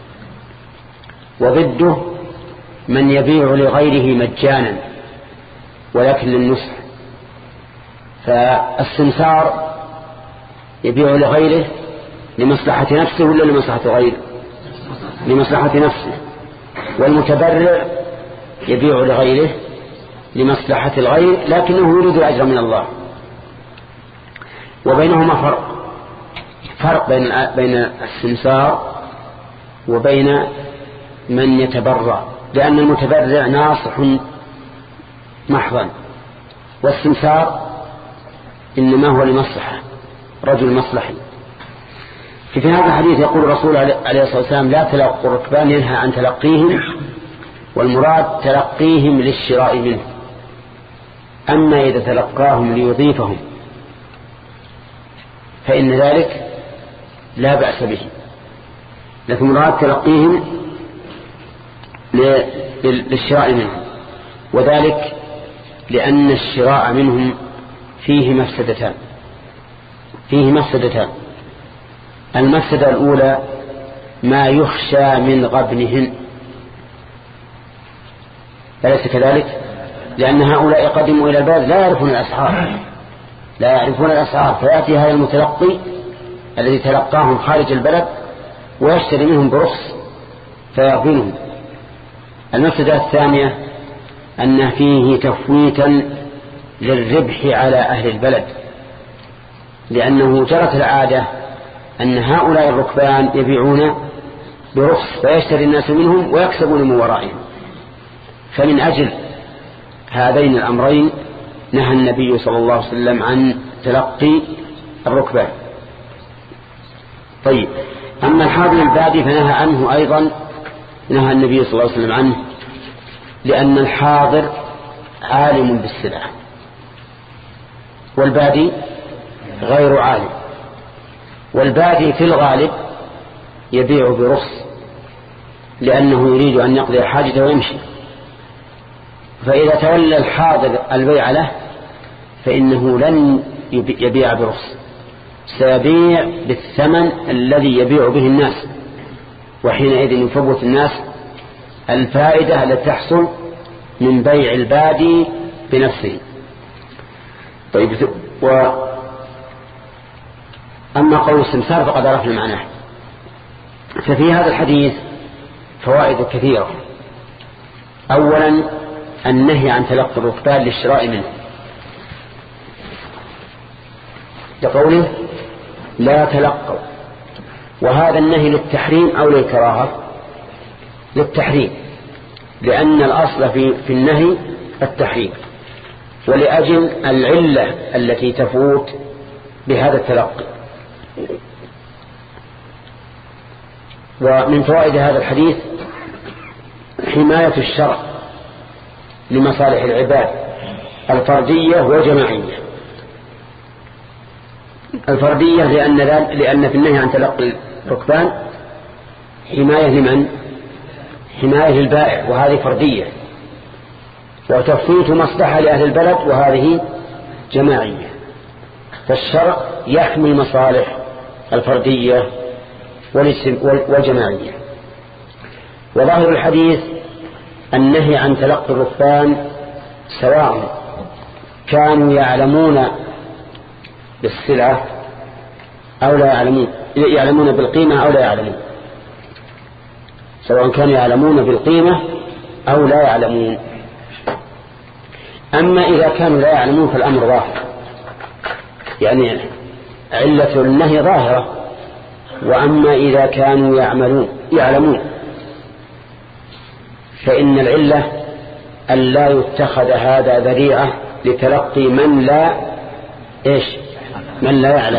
S1: وضده من يبيع لغيره مجانا ولكن للنصح. فالسمسار يبيع لغيره لمصلحة نفسه ولا لمصلحة غيره؟ لمصلحة نفسه. والمتبرع يبيع لغيره لمصلحة الغير لكنه يريد الأجر من الله. وبينهما فرق فرق بين بين السمسار وبين من يتبرع، لأن المتبرع ناصح محضا، والسمسار إنما هو لمصلحة، رجل مصلحي. في هذا الحديث يقول الرسول عليه الصلاة والسلام لا تلقوا الركبان، ينهى عن تلقيهم، والمراد تلقيهم للشراء منه. أما إذا تلقاهم ليضيفهم فإن ذلك لا بأس به، لكن مراد تلقيهم للشراء منهم، وذلك لأن الشراء منهم فيه مفسدتان فيه مفسدتان المفسدة الأولى ما يخشى من غبنهن، أليس كذلك؟ لأن هؤلاء قدموا إلى البلد لا يعرفون الأسعار لا يعرفون الأسعار فيأتي هذا المتلقي الذي تلقاهم خارج البلد ويشتري منهم برخص فيغبنهم. المفسدة الثانية أن فيه تفويتا للربح على أهل البلد، لأنه جرت العادة أن هؤلاء الركبان يبيعون برخص فيشتري الناس منهم ويكسبون من ورائهم. فمن أجل هذين الأمرين نهى النبي صلى الله عليه وسلم عن تلقي الركبان. طيب، أما الحاضر البادي فنهى عنه أيضا، نهى النبي صلى الله عليه وسلم عنه لأن الحاضر عالم بالسلعة والبادي غير عالم، والبادي في الغالب يبيع برخص لأنه يريد أن يقضي حاجته ويمشي، فإذا تولى الحاضر البيع له فإنه لن يبيع برخص، سيبيع بالثمن الذي يبيع به الناس، وحينئذ يفوت الناس الفائدة التي تحصل من بيع البادي بنفسه. طيب، و أما قول السمسار فقد عرفنا معناه. ففي هذا الحديث فوائد كثيرة. أولا النهي عن تلقي الركبان للشراء منه، لقوله لا تلقوا، وهذا النهي للتحريم أو للكراهة؟ للتحريم، لأن الأصل في, في النهي التحريم، ولأجل العلة التي تفوت بهذا التلقي. ومن فوائد هذا الحديث حماية الشرع لمصالح العباد الفردية والجماعية. الفردية لأن, لأن في النهي عن تلقي الركبان حماية لمن؟ حماية للبائع، وهذه فردية، وتفويت مصلحة لأهل البلد، وهذه جماعية. فالشرع يحمي المصالح الفردية والجماعية. وظاهر الحديث النهي عن تلقي الركبان سواء كانوا يعلمون بالسلعة أو لا يعلمون يعلمون بالقيمة أو لا يعلمون، سواء كانوا يعلمون بالقيمة أو لا يعلمون. أما إذا كانوا لا يعلمون فالأمر ظاهر، يعني علة النهي ظاهرة. وأما إذا كانوا يعملون يعلمون فإن العلة أن لا يتخذ هذا ذريعة لتلقي من لا إيش من لا يعلم.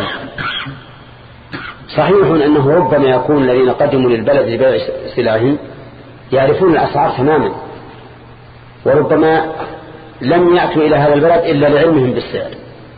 S1: صحيح أنه ربما يكون الذين قدموا للبلد لبيع سلعهم يعرفون الأسعار تماما، وربما لم يأتوا إلى هذا البلد إلا لعلمهم بالسعر،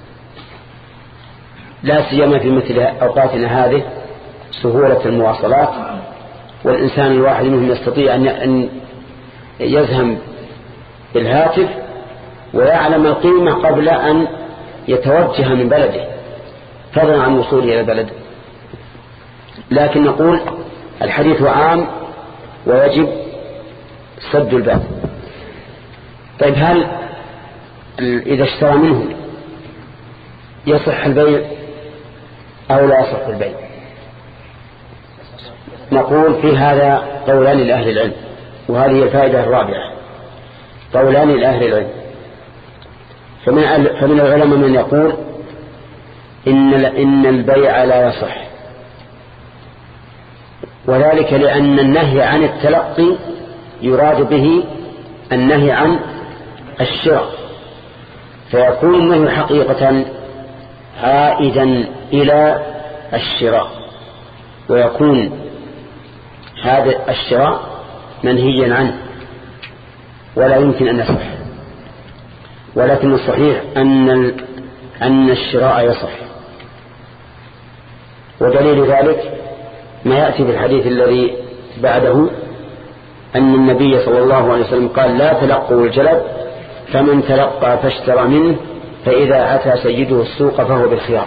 S1: لا سيما في مثل أوقاتنا هذه سهولة المواصلات، والإنسان الواحد منهم يستطيع أن يذهب بالهاتف ويعلم القيمة قبل أن يتوجه من بلده، فضلا عن وصوله إلى البلد. لكن نقول الحديث عام ويجب سد الباب. طيب، هل إذا اشترى منه يصح البيع أو لا يصح البيع. نقول في هذا قولان لأهل العلم، وهذه الفائدة الرابعة، قولان لأهل العلم. فمن, فمن العلماء من يقول إن, إن البيع لا يصح، وذلك لأن النهي عن التلقي يراد به النهي عن الشراء، فيكون منه حقيقة عائدا إلى الشراء، ويكون هذا الشراء منهيا عنه ولا يمكن أن يصح. ولكن الصحيح أن أن الشراء يصح، ودليل ذلك ما يأتي في الحديث الذي بعده أن النبي صلى الله عليه وسلم قال: لا تلقوا الجلب، فمن تلقى فاشترى منه، فإذا أتى سيده السوق فهو بالخيار.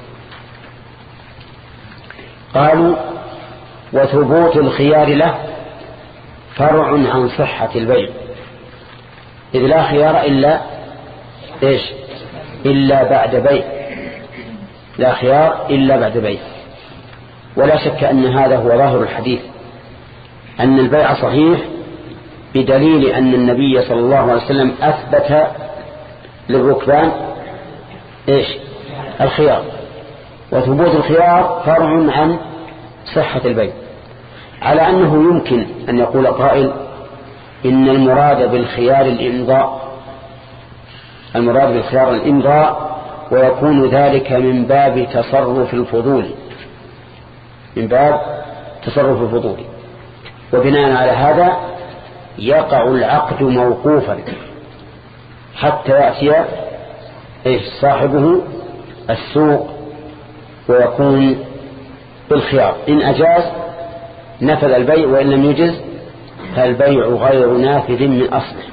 S1: قالوا: وثبوت الخيار له فرع عن صحة البيع، إذ لا خيار إلا إيش؟ إلا بعد بيع، لا خيار إلا بعد بيع. ولا شك أن هذا هو ظاهر الحديث، أن البيع صحيح بدليل أن النبي صلى الله عليه وسلم أثبت للركبان إيش؟ الخيار. وثبوت الخيار فرع عن صحة البيع، على أنه يمكن أن يقول قائل إن المراد بالخيار الإمضاء، المراد بالخيار الإمضاء، ويكون ذلك من باب تصرف الفضول، من باب تصرف الفضول. وبناء على هذا يقع العقد موقوفا حتى يأتي إيش؟ صاحبه السوق ويكون بالخيار، إن أجاز نفذ البيع، وإن لم يجز فالبيع غير نافذ من أصله.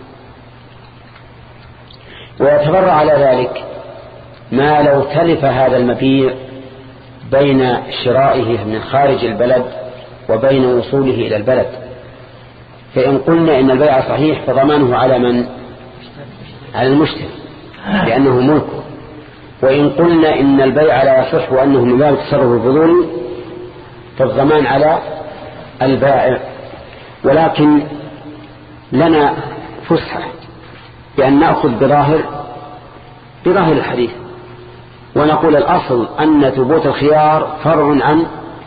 S1: ويتبرع على ذلك ما لو تلف هذا المبيع بين شرائه من خارج البلد وبين وصوله إلى البلد، فإن قلنا إن البيع صحيح فضمانه على من؟ على المشتري لأنه ملكه. وإن قلنا إن البيع لا يصح وأنه من باب التصرف الفضولي فالضمان على البائع. ولكن لنا فسحة بأن نأخذ بظاهر بظاهر الحديث، ونقول الأصل أن ثبوت الخيار فرع عن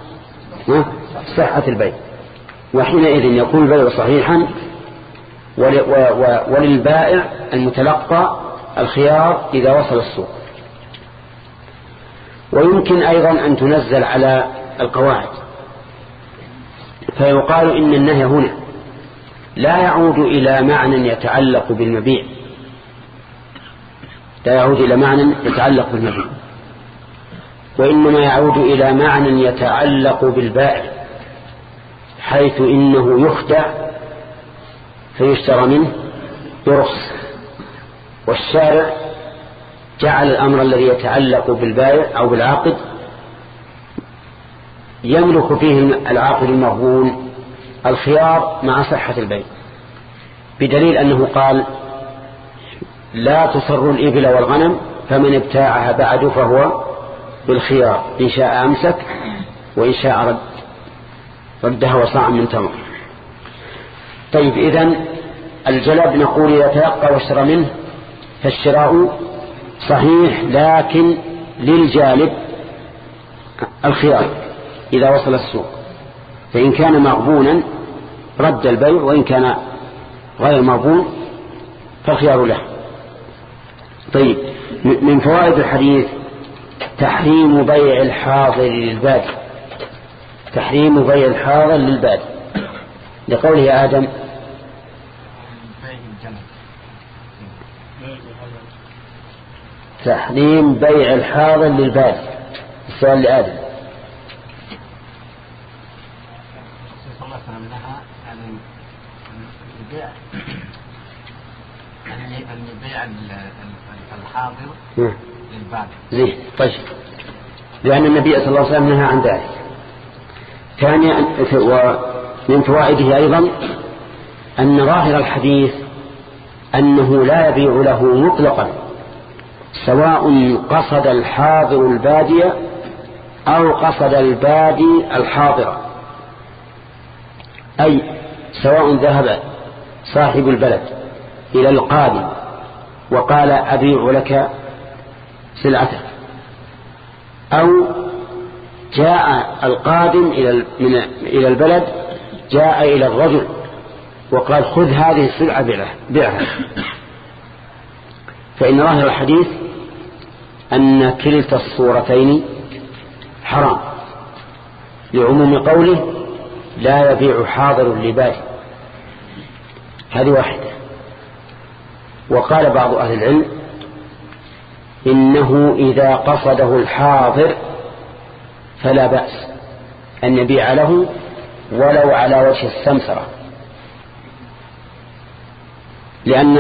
S1: صحة البيع، وحينئذ يكون البيع صحيحا وللبائع المتلقى الخيار إذا وصل السوق. ويمكن أيضا أن تنزل على القواعد، فيقال إن النهي هنا لا يعود إلى معنى يتعلق بالمبيع، لا يعود إلى معنى يتعلق بالمبيع، وإنما يعود إلى معنى يتعلق بالبائع، حيث إنه يخدع فيشترى منه برخص، والشارع جعل الأمر الذي يتعلق بالبائع أو بالعاقد يملك فيه العاقد المغبون الخيار مع صحة البيع، بدليل أنه قال: لا تصر الإبل والغنم، فمن ابتاعها بعد فهو بالخيار، إن شاء أمسك وإن شاء رد ردها وصاع من تمر. طيب، إذن الجلب نقول إذا تلقى واشترى منه فالشراء صحيح، لكن للجالب الخيار إذا وصل السوق، فإن كان مغبونا رد البيع، وإن كان غير مغبون فالخيار له. طيب، من فوائد الحديث تحريم بيع الحاضر للبادي، تحريم بيع الحاضر للبادي، لقوله يا آدم: تحريم بيع الحاضر للبادي. السؤال لآدم:
S7: البيع الحاضر للبادي.
S1: زين، طيب، لأن النبي صلى الله عليه وسلم نهى عن ذلك. ثانيا، ومن فوائده أيضا أن ظاهر الحديث أنه لا يبيع له مطلقا، سواء قصد الحاضر البادية أو قصد البادي الحاضر، أي سواء ذهب صاحب البلد إلى القاضي وقال أبيع لك سلعتك، أو جاء القادم إلى البلد جاء إلى الرجل وقال خذ هذه السلعة بيعها، فإن ظاهر الحديث أن كلتا الصورتين حرام لعموم قوله لا يبيع حاضر لبادي. هذه واحدة. وقال بعض أهل العلم إنه إذا قصده الحاضر فلا بأس أن يبيع له ولو على وجه السمسرة، لأن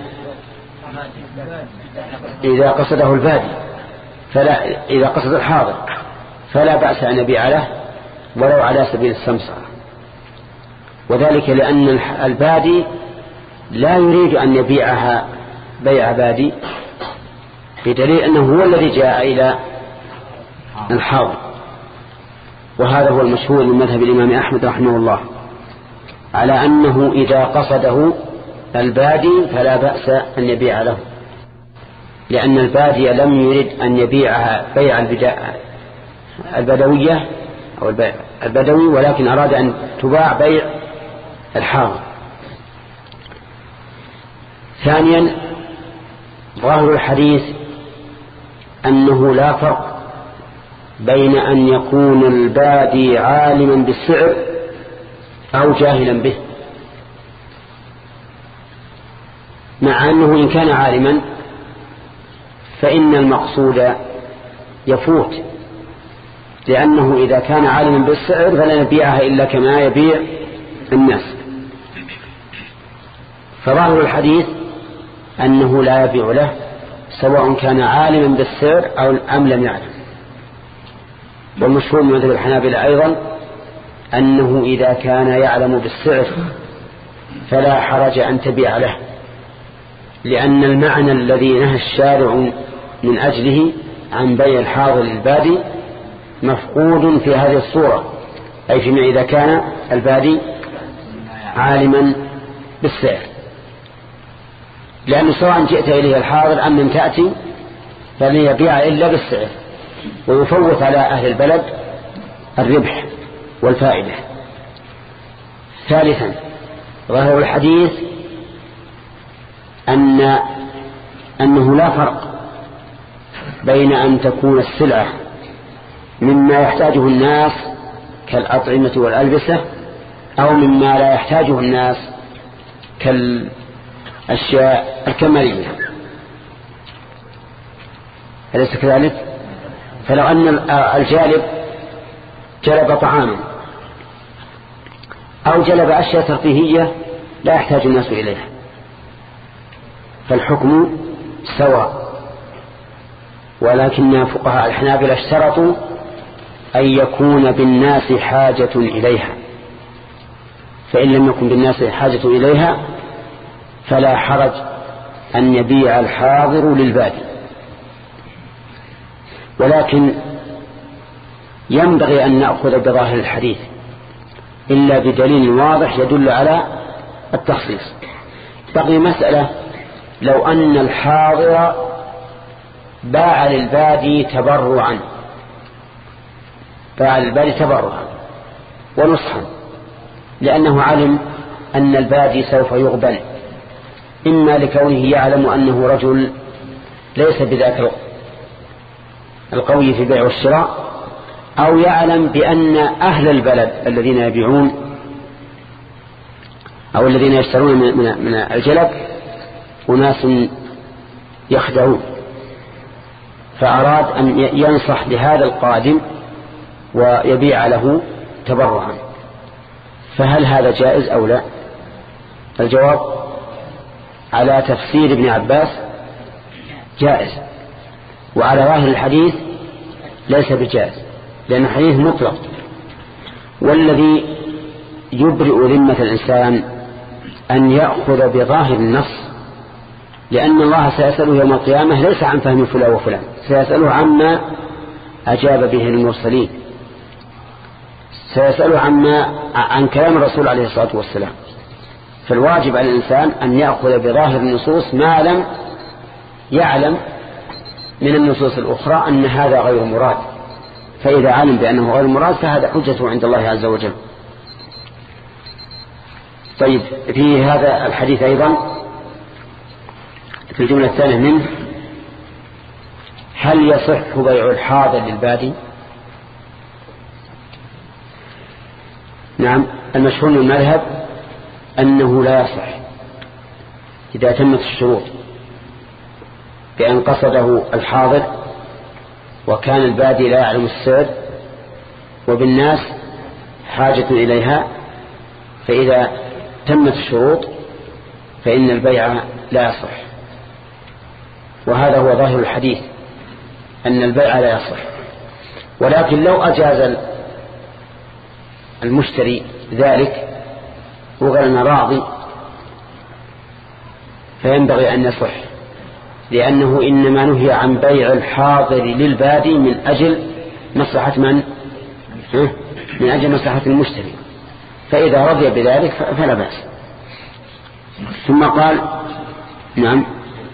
S1: إذا قصده البادي فلا إذا قصد الحاضر فلا بأس أن يبيع له ولو على سبيل السمسرة، وذلك لأن البادي لا يريد أن يبيعها بيع بادي، بدليل أنه هو الذي جاء إلى الحاضر. وهذا هو المشهور من مذهب الإمام أحمد رحمه الله على أنه إذا قصده البادي فلا بأس أن يبيع له، لأن البادي لم يرد أن يبيعها بيع البدوية أو البدوي، ولكن أراد أن تباع بيع الحاضر. ثانيا ظاهر الحديث أنه لا فرق بين أن يكون البادي عالما بالسعر أو جاهلا به، مع أنه إن كان عالما فإن المقصود يفوت، لأنه إذا كان عالما بالسعر فلا يبيعها إلا كما يبيع الناس. فظاهر الحديث أنه لا يبيع له سواء كان عالما بالسعر أو أم لم يعلم. والمشهور من مذهب الحنابلة أيضا أنه إذا كان يعلم بالسعر فلا حرج أن تبيع له، لأن المعنى الذي نهى الشارع من أجله عن بيع الحاضر للبادي مفقود في هذه الصورة، أي فيما إذا كان البادي عالما بالسعر، لأنه سواء جئت إليه الحاضر أم لم تأتي فلن يبيع إلا بالسعر، ويفوت على أهل البلد الربح والفائدة. ثالثا ظاهر الحديث أن أنه لا فرق بين أن تكون السلعة مما يحتاجه الناس كالأطعمة والألبسة أو مما لا يحتاجه الناس كالأشياء الكمالية، أليس كذلك؟ فلو أن الجالب جلب طعاما أو جلب أشياء ترفيهية لا يحتاج الناس إليها فالحكم سواء، ولكن فقهاء الحنابلة اشترطوا أن يكون بالناس حاجة إليها، فإن لم يكن بالناس حاجة إليها فلا حرج أن يبيع الحاضر للبادي. ولكن ينبغي أن نأخذ بظاهر الحديث إلا بدليل واضح يدل على التخصيص. بقي مسألة: لو أن الحاضر باع للبادي تبرعا باع للبادي تبرعا ونصحا، لأنه علم أن البادي سوف يغبن، إما لكونه يعلم أنه رجل ليس بذاك القوي في البيع والشراء، أو يعلم بأن أهل البلد الذين يبيعون أو الذين يشترون من الجلب أناس يخدعون، فأراد أن ينصح لهذا القادم ويبيع له تبرعا. فهل هذا جائز أو لا؟ الجواب على تفسير ابن عباس جائز، وعلى ظاهر الحديث ليس بجائز، لأن الحديث مطلق، والذي يبرئ ذمة الإنسان أن يأخذ بظاهر النص، لأن الله سيسأله يوم القيامة ليس عن فهم فلان وفلان، سيسأله عما أجاب به المرسلين. سيسأل عما عن كلام الرسول عليه الصلاة والسلام. فالواجب على الإنسان أن يأخذ بظاهر النصوص ما لم يعلم من النصوص الأخرى أن هذا غير مراد، فإذا علم بأنه غير مراد فهذا حجته عند الله عز وجل. طيب، في هذا الحديث أيضا في الجملة الثانية منه: هل يصح بيع الحاضر للبادي؟ نعم، المشهور من المذهب أنه لا يصح إذا تمت الشروط، بأن قصده الحاضر وكان البادي لا يعلم السعر وبالناس حاجة إليها، فإذا تمت الشروط فإن البيع لا يصح. وهذا هو ظاهر الحديث أن البيع لا يصح. ولكن لو أجاز المشتري ذلك وقال أنا راضي فينبغي أن يصح، لأنه إنما نهي عن بيع الحاضر للبادي من أجل مصلحة من؟ من أجل مصلحة المشتري، فإذا رضي بذلك فلا بأس. ثم قال: نعم،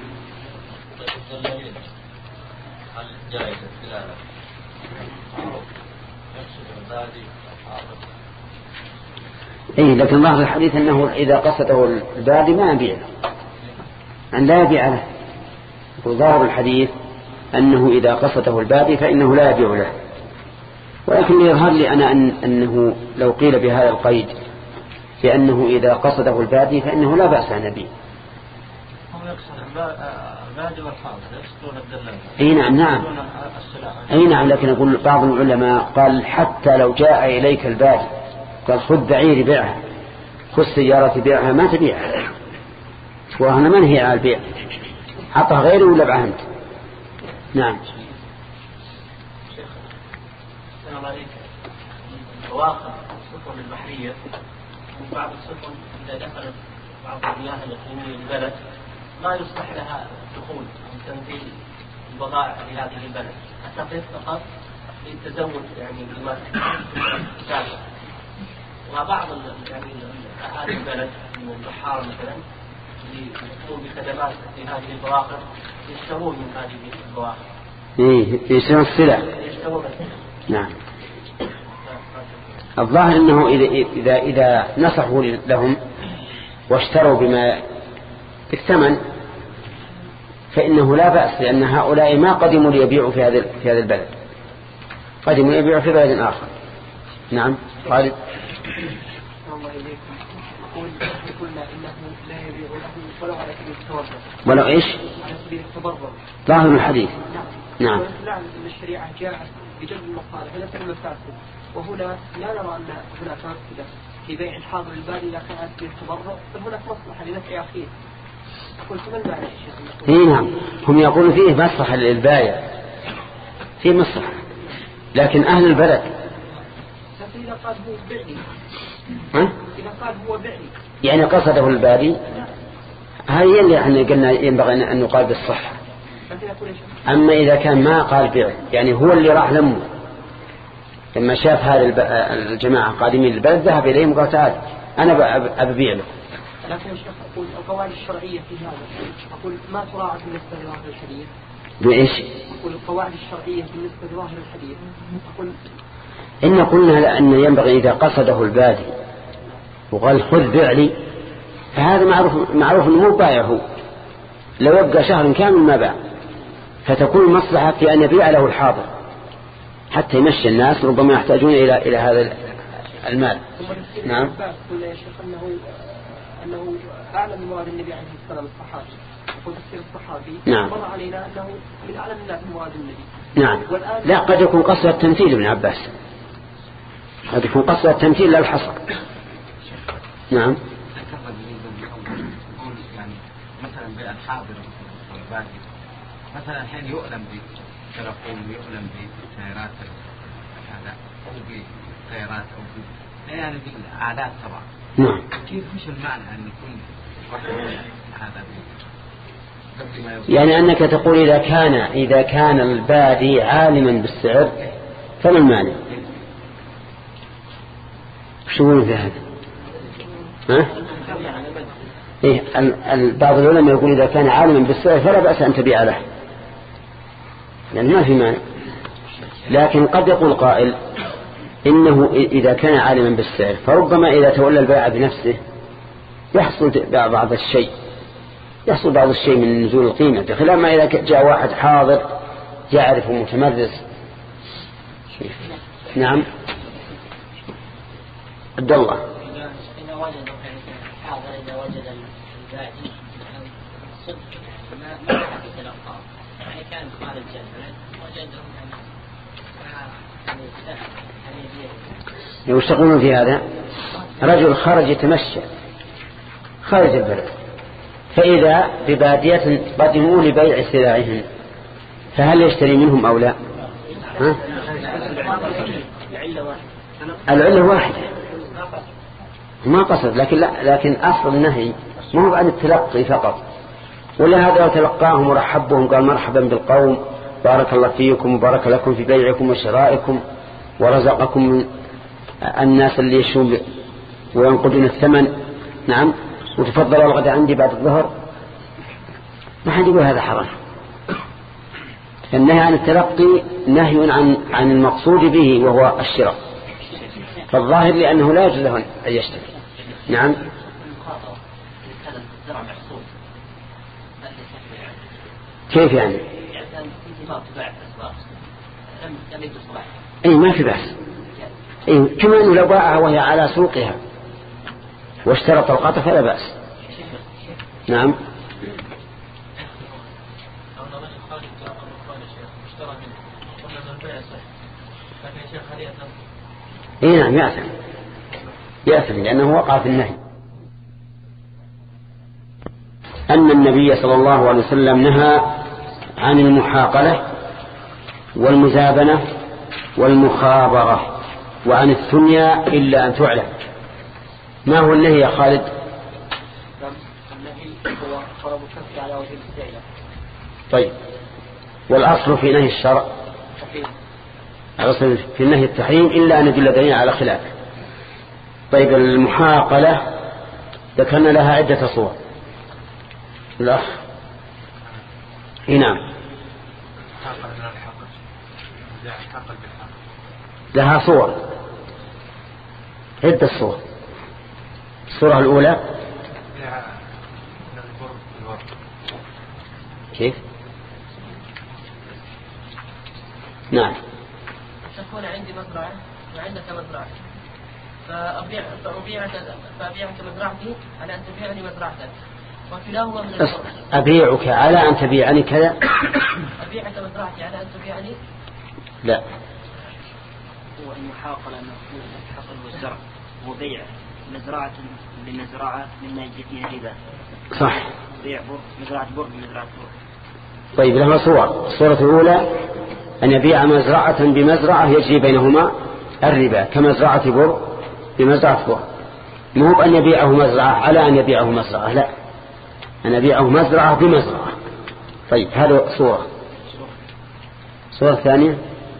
S1: إيه، لكن ظاهر الحديث أنه إذا قصده البادي ما يبيع له، أن لا يبيع له. وظاهر الحديث أنه إذا قصده البادي فإنه لا يبيع له. ولكن يظهر لي أنا أن أنه لو قيل بهذا القيد بأنه إذا قصده البادي فإنه لا بأس أن يبيع.
S6: هو يقصد البادي والحاضر يقصدون الدلال.
S1: أي نعم نعم أي نعم لكن أقول بعض العلماء قال حتى لو جاء إليك البادي قال خذ بعيري بيعها، خذ سيارتي بيعها، ما تبيعها، وهنا منهي على البيع، حطها غيره ولا بعهد. نعم.
S6: السلام عليكم. الواقع السفن البحرية من بعض السفن إذا دخلت بعض المياه الإقليمية البلد ما يصلح لها دخول أو تنزيل البضائع في هذه البلد، أعتقد فقط للتزود يعني بالماء السابق. وبعض يعني أهالي البلد من البحار مثلا يقومون بخدمات في هذه البواخر يشترون من هذه البواخر.
S1: إيه، يشترون السلع.
S6: يشترون السلع.
S1: نعم. الظاهر أنه إذا إذا إذا نصحوا لهم واشتروا بما بالثمن فإنه لا بأس، لأن هؤلاء ما قدموا ليبيعوا في هذا في هذا البلد، قدموا ليبيعوا في بلد آخر. نعم. خالد.
S3: الله إليكم. يقول قلنا إنه لا يبيع له ولو على سبيل التبرع.
S1: ولو إيش؟
S3: على سبيل التبرع.
S1: ظاهر الحديث.
S3: نعم.
S1: نعم.
S3: ونعلم أن الشريعة جاءت بجلب المصالح وليس المفاسد، وهنا لا نرى أن هناك مفسدة في بيع الحاضر البادي إذا كان على سبيل التبرع، بل هناك مصلحة لنفع أخيه. قلت ما المعنى يا شيخ؟
S1: إيه نعم، هم يقولون فيه مصلحة للبايع، فيه مصلحة، لكن أهل البلد
S3: لكن إذا قال هو بيعي،
S1: ها؟
S3: إذا قال هو بيعي
S1: يعني قصده البادي، هذه اللي احنا قلنا ينبغي أن نقال بالصحة. أما إذا كان ما قال بيع، يعني هو اللي راح لمه لما شاف هذه الجماعة قادمين للبلد ذهب إليهم وقال تعال أنا أبيع له.
S3: لكن يا شيخ أقول القواعد الشرعية في هذا، أقول ما تراعى بالنسبة لظاهر الحديث.
S1: بإيش؟
S3: أقول القواعد الشرعية بالنسبة لظاهر الحديث. أقول
S1: إن قلنا أن ينبغي إذا قصده البادي وقال خذ بيع لي فهذا معروف معروف إنه مو بايع، هو لو يبقى شهر كامل ما باع، فتكون مصلحة في أن يبيع له الحاضر حتى يمشي الناس ربما يحتاجون إلى إلى هذا المال. نعم.
S3: قلنا يا شيخ أنه أنه أعلم مراد النبي عليه الصلاة والسلام الصحابي، يقول تفسير الصحابي.
S1: نعم.
S3: مر علينا أنه من أعلم الناس مراد النبي.
S1: نعم. لا، قد يكون قصد التمثيل ابن عباس، قد يكون قصد التمثيل لا الحصر. نعم.
S7: يعني مثلا بالحاضر والباقي مثلا الحين يؤلم بالتلفون ويؤلم بالسيارات هذا أو بالسيارات أو يعني بالآلات طبعا.
S1: نعم.
S7: كيف مش المعنى أن يكون واحد هذا
S1: يعني أنك تقول إذا كان إذا كان البادي عالما بالسعر فما المانع؟ شو يقولون في هذا؟ ها؟ إيه بعض العلماء يقول إذا كان عالما بالسعر فلا بأس أن تبيع له، لأن ما في مانع. لكن قد يقول قائل إنه إذا كان عالما بالسعر فربما إذا تولى البيع بنفسه يحصل بعض الشيء يحصل بعض الشيء من نزول القيمة، بخلاف ما إذا جاء واحد حاضر يعرف متمرس. نعم عبد الله.
S6: إذا وجد حاضر إذا وجد البائع صدق ما ما أحد يتلقاه، يعني كان خارج البلد وجده
S1: يعني وش تقولون في هذا؟ رجل خرج يتمشى خارج البلد فإذا ببادية قدموا لبيع سلعهم فهل يشتري منهم أو لا؟ ها؟ العلة واحدة ما قصد، لكن لا لكن أصل النهي ما هو عن التلقي فقط، ولا هذا تلقاهم ورحبهم قال مرحبا بالقوم بارك الله فيكم وبارك لكم في بيعكم وشرائكم ورزقكم من الناس اللي يشون وينقدون الثمن. نعم وتفضل الغداء عندي بعد الظهر، ما حد يقول هذا حرام. النهي عن التلقي نهي عن عن المقصود به وهو الشراء، فالظاهر لأنه لا يجوز له أن يشتري. نعم كيف يعني؟ اي ما في بأس، اي كما انه لو باعها وهي على سوقها واشترط القطع فلا بأس. نعم اي نعم يأثم يأثم لأنه وقع في النهي. أن النبي صلى الله عليه وسلم نهى عن المحاقلة والمزابنة والمخابرة وعن الثنيا إلا أن تعلم. ما هو النهي يا خالد؟
S3: النهي هو طلب الكف على وجه الاستعلاء.
S1: طيب والأصل في نهي الشرع الأصل في نهي التحريم إلا أن يدل دليل على خلاف. طيب المحاقلة ذكرنا لها عدة صور. الأخ نعم لها صور عدة صور. الصورة الأولى كيف؟ نعم
S6: تكون عندي مزرعة وعندك مزرعة فأبيع فأبيعك فأبيعك مزرعتي على أن تبيعني مزرعتك وكلاهما من الشرع.
S1: أبيعك على أن تبيعني كذا.
S6: أبيعك مزرعتي على أن تبيعني
S1: لا.
S5: هو المحاقلة مفهوم الحقل والزرع وبيع مزرعة بمزرعة مما يجي فيها ربا.
S1: صح.
S5: بيع بر مزرعة بر بمزرعة بر.
S1: طيب لها صور. الصورة الأولى أن يبيع مزرعة بمزرعة يجري بينهما الربا كمزرعة بر بمزرعة بر. مو بأن يبيعه مزرعة على أن يبيعه مزرعة، لا، أن يبيعه مزرعة بمزرعة. طيب هذا صورة. صورة ثانية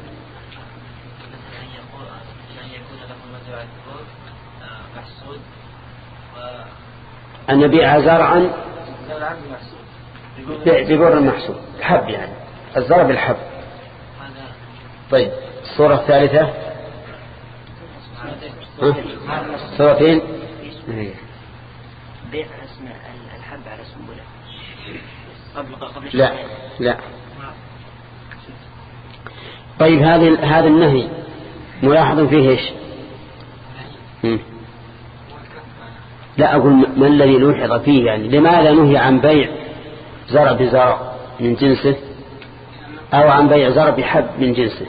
S1: أن يبيع زرعا ببر محسوب حب، يعني الزرع بالحب. طيب الصورة الثالثة صورتين
S5: بيع اسم الحب على سنبله قبل قبل
S1: لا لا. طيب هذه هذا النهي ملاحظ فيه ايش؟ لا أقول ما الذي لوحظ فيه، يعني لماذا نهي عن بيع زرع بزرع من جنسه أو عن بيع زرع بحب من جنسه؟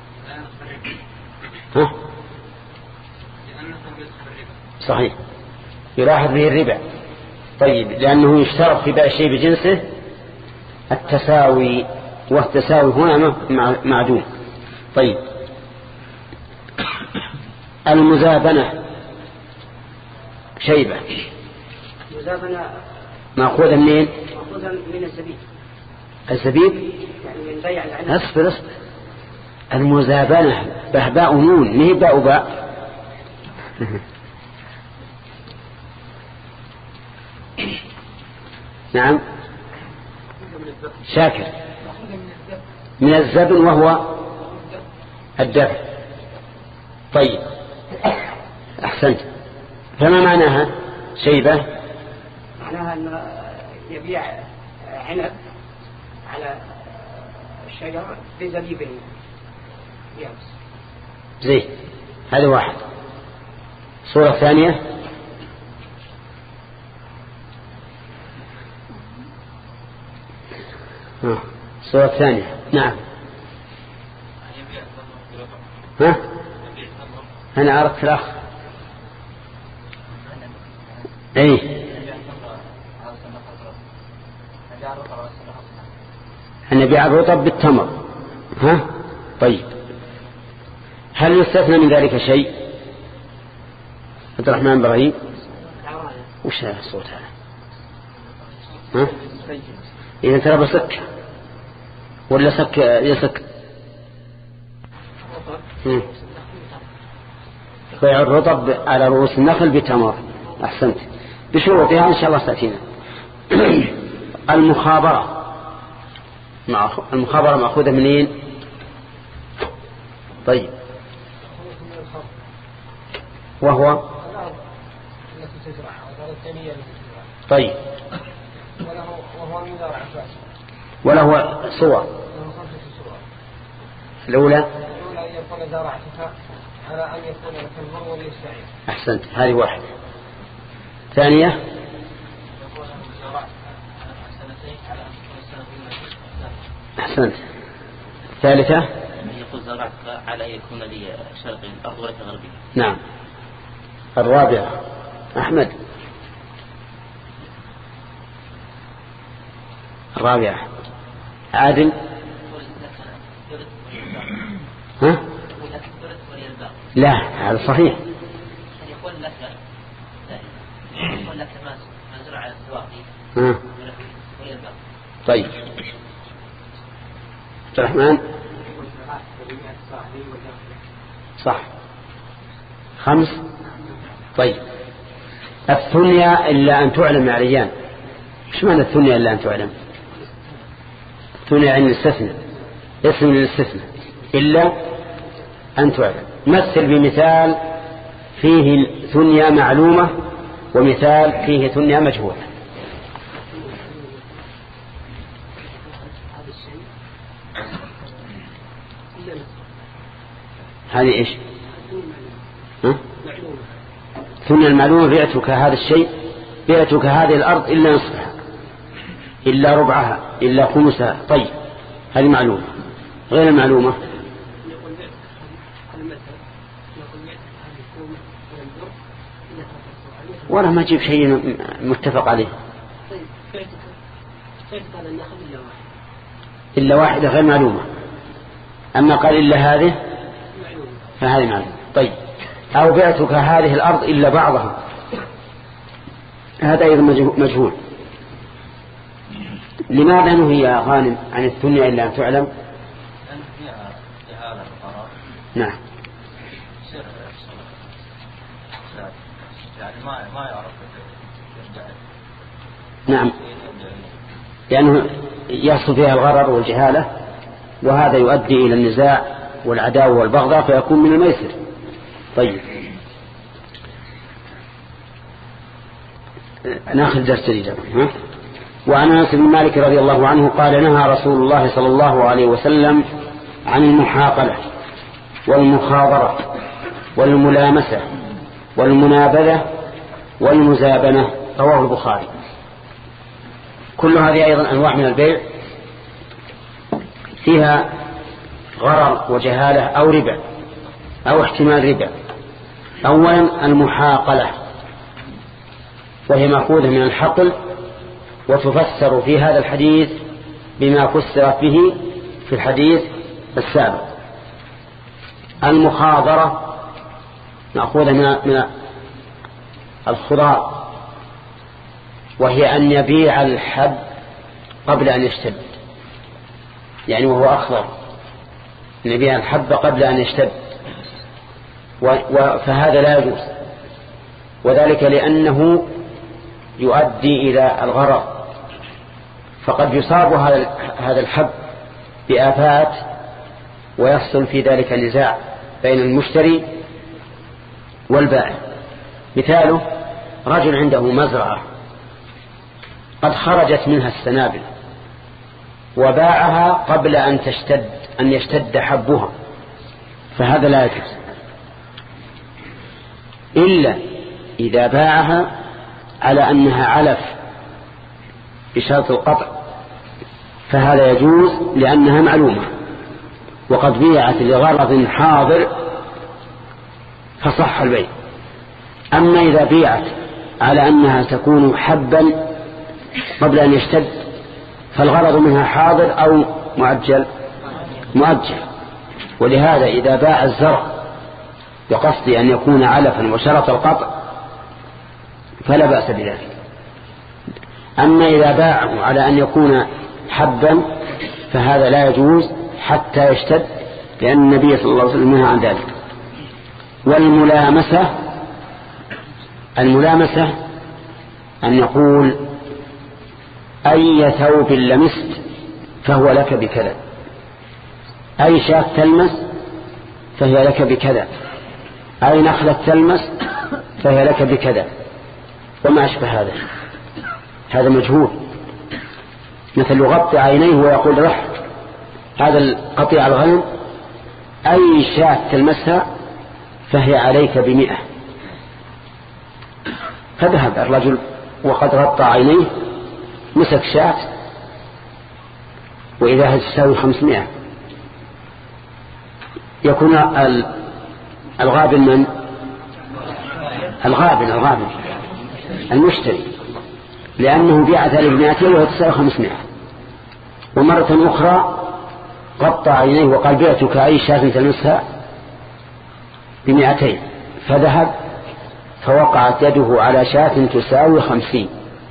S1: ها؟ صحيح يلاحظ به الربا. طيب لأنه يشترط في بيع شيء بجنسه التساوي، والتساوي هنا معدوم. طيب المزابنة شيبة
S3: المزابنة
S1: مأخوذة منين؟
S5: مأخوذا من الزبيب.
S1: الزبيب
S5: يعني من بيع العنب.
S1: اصبر اصبر المزابنة بهباء نون مهي باء باء. نعم شاكر من الزبن وهو الدفع. طيب أحسنت. فما معناها شيبة؟
S5: معناها أنه يبيع عنب على الشجرة بزبيبه يابس.
S1: زين هذا واحد. صورة ثانية آه. صورة ثانية نعم. ها أنا أردت الأخ أي أن يبيع الرطب بالتمر. ها طيب هل يستثنى من ذلك شيء؟ عبد الرحمن إبراهيم وش هذا الصوت هذا؟ ها إذا ترى بسك ولا سك يسك بيع الرطب على رؤوس النخل بتمر. أحسنت بشروطها إن شاء الله تأتينا. المخابرة المخابرة مأخوذة منين؟ طيب وهو طيب وله صور. الأولى
S2: على أن يكون لك المر وليستعين.
S1: أحسنت هذه واحدة. ثانية أحسنت. ثالثة
S6: يقول زرعت على أن يكون لي شرقي الأرض ولك غربي.
S1: نعم. الرابعة أحمد. الرابعة عادل. ها لا هذا صحيح.
S6: يقول لك يقول لك ما زرع على السواقي.
S1: ها طيب عبد الرحمن صح خمس. طيب الثنيا إلا أن تعلم يا عليان. ايش معنى الثنيا إلا أن تعلم؟ الثنيا عن الاستثناء اسم للاستثناء إلا أن تعلم. مثل بمثال فيه ثنيا معلومة ومثال فيه ثنيا مجهولة. هذه إيش؟ ها؟ ثنيا المعلومة بعتك هذا الشيء بعتك هذه الأرض إلا نصفها إلا ربعها إلا خمسها. طيب هذه معلومة. غير المعلومة ولا ما جيب شيء متفق عليه إلا واحدة غير معلومة. أما قال إلا هذه فهذه معلومة. طيب أو بعتك هذه الأرض إلا بعضها هذا أيضا مجهول. لماذا نهي غانم عن الثنيا إلا أن تعلم؟ نعم نعم لأنه يحصل فيها الغرر والجهالة وهذا يؤدي إلى النزاع والعداوة والبغضاء فيكون من الميسر. طيب ناخذ درس جديد. وعن أنس بن مالك رضي الله عنه قال نهى رسول الله صلى الله عليه وسلم عن المحاقلة والمخاضرة والملامسة والمنابذة والمزابنة. رواه البخاري. كل هذه أيضا أنواع من البيع فيها غرر وجهالة أو ربا أو احتمال ربا. أولا المحاقلة وهي مأخوذة من الحقل وتفسر في هذا الحديث بما فسرت به في الحديث السابق. المخاضرة مأخوذة من الخضار وهي أن يبيع الحب قبل أن يشتد، يعني وهو أخضر، نبيع الحب قبل أن يشتد، فهذا لا يجوز، وذلك لأنه يؤدي إلى الغرر، فقد يصاب هذا الحب بآفات ويحصل في ذلك نزاع بين المشتري والبائع. مثاله رجل عنده مزرعة قد خرجت منها السنابل وباعها قبل أن تشتد أن يشتد حبها، فهذا لا يجوز، إلا إذا باعها على أنها علف بشرط القطع، فهذا يجوز لأنها معلومة وقد بيعت لغرض حاضر فصح البيع. أما إذا بيعت على أنها تكون حبا قبل أن يشتد فالغرض منها حاضر أو مؤجل مؤجل، ولهذا إذا باع الزرع بقصد أن يكون علفا وشرط القطع فلا بأس بذلك. أما إذا باعه على أن يكون حبا فهذا لا يجوز حتى يشتد، لأن النبي صلى الله عليه وسلم نهى عن ذلك. والملامسة الملامسة أن يقول أي ثوب لمست فهو لك بكذا، أي شاة تلمس فهي لك بكذا، أي نخلة تلمس فهي لك بكذا، وما أشبه هذا. هذا مجهول، مثل يغطي عينيه ويقول رح هذا القطيع الغنم أي شاة تلمسها فهي عليك بمئة، فذهب الرجل وقد غطى عينيه مسك شاة وإذا تساوي خمسمائة، يكون الغابن من الغابن الغابن المشتري، لأنه بيعتها لبمائتين وهي تساوي خمسمائة. ومرة أخرى غطى عينيه وقال بعتك أي شاة تلمسها بمائتين، فذهب فوقعت يده على شاة تساوي خمسين.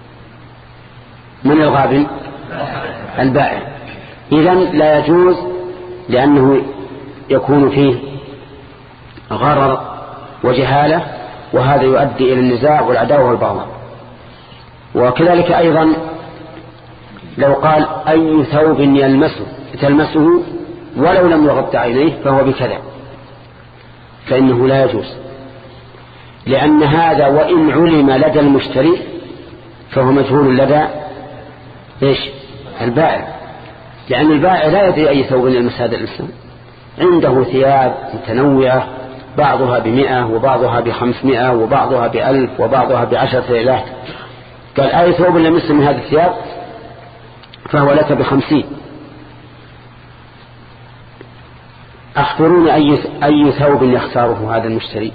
S1: من الغابن؟ البائع. إذن لا يجوز، لأنه يكون فيه غرر وجهالة، وهذا يؤدي إلى النزاع والعداوة والبغضاء. وكذلك أيضا لو قال أي ثوب يلمسه تلمسه ولو لم يغطي عينيه فهو بكذا، فإنه لا يجوز، لأن هذا وإن علم لدى المشتري فهو مجهول لدى إيش؟ البائع، لأن البائع لا يدري أي ثوب يلمس هذا الإنسان، عنده ثياب متنوعة بعضها بمئة وبعضها بخمسمائة وبعضها بألف وبعضها بعشرة ليلات، قال أي ثوب يلمس من هذه الثياب فهو لك بخمسين. أخبروني أي أي ثوب يختاره هذا المشتري؟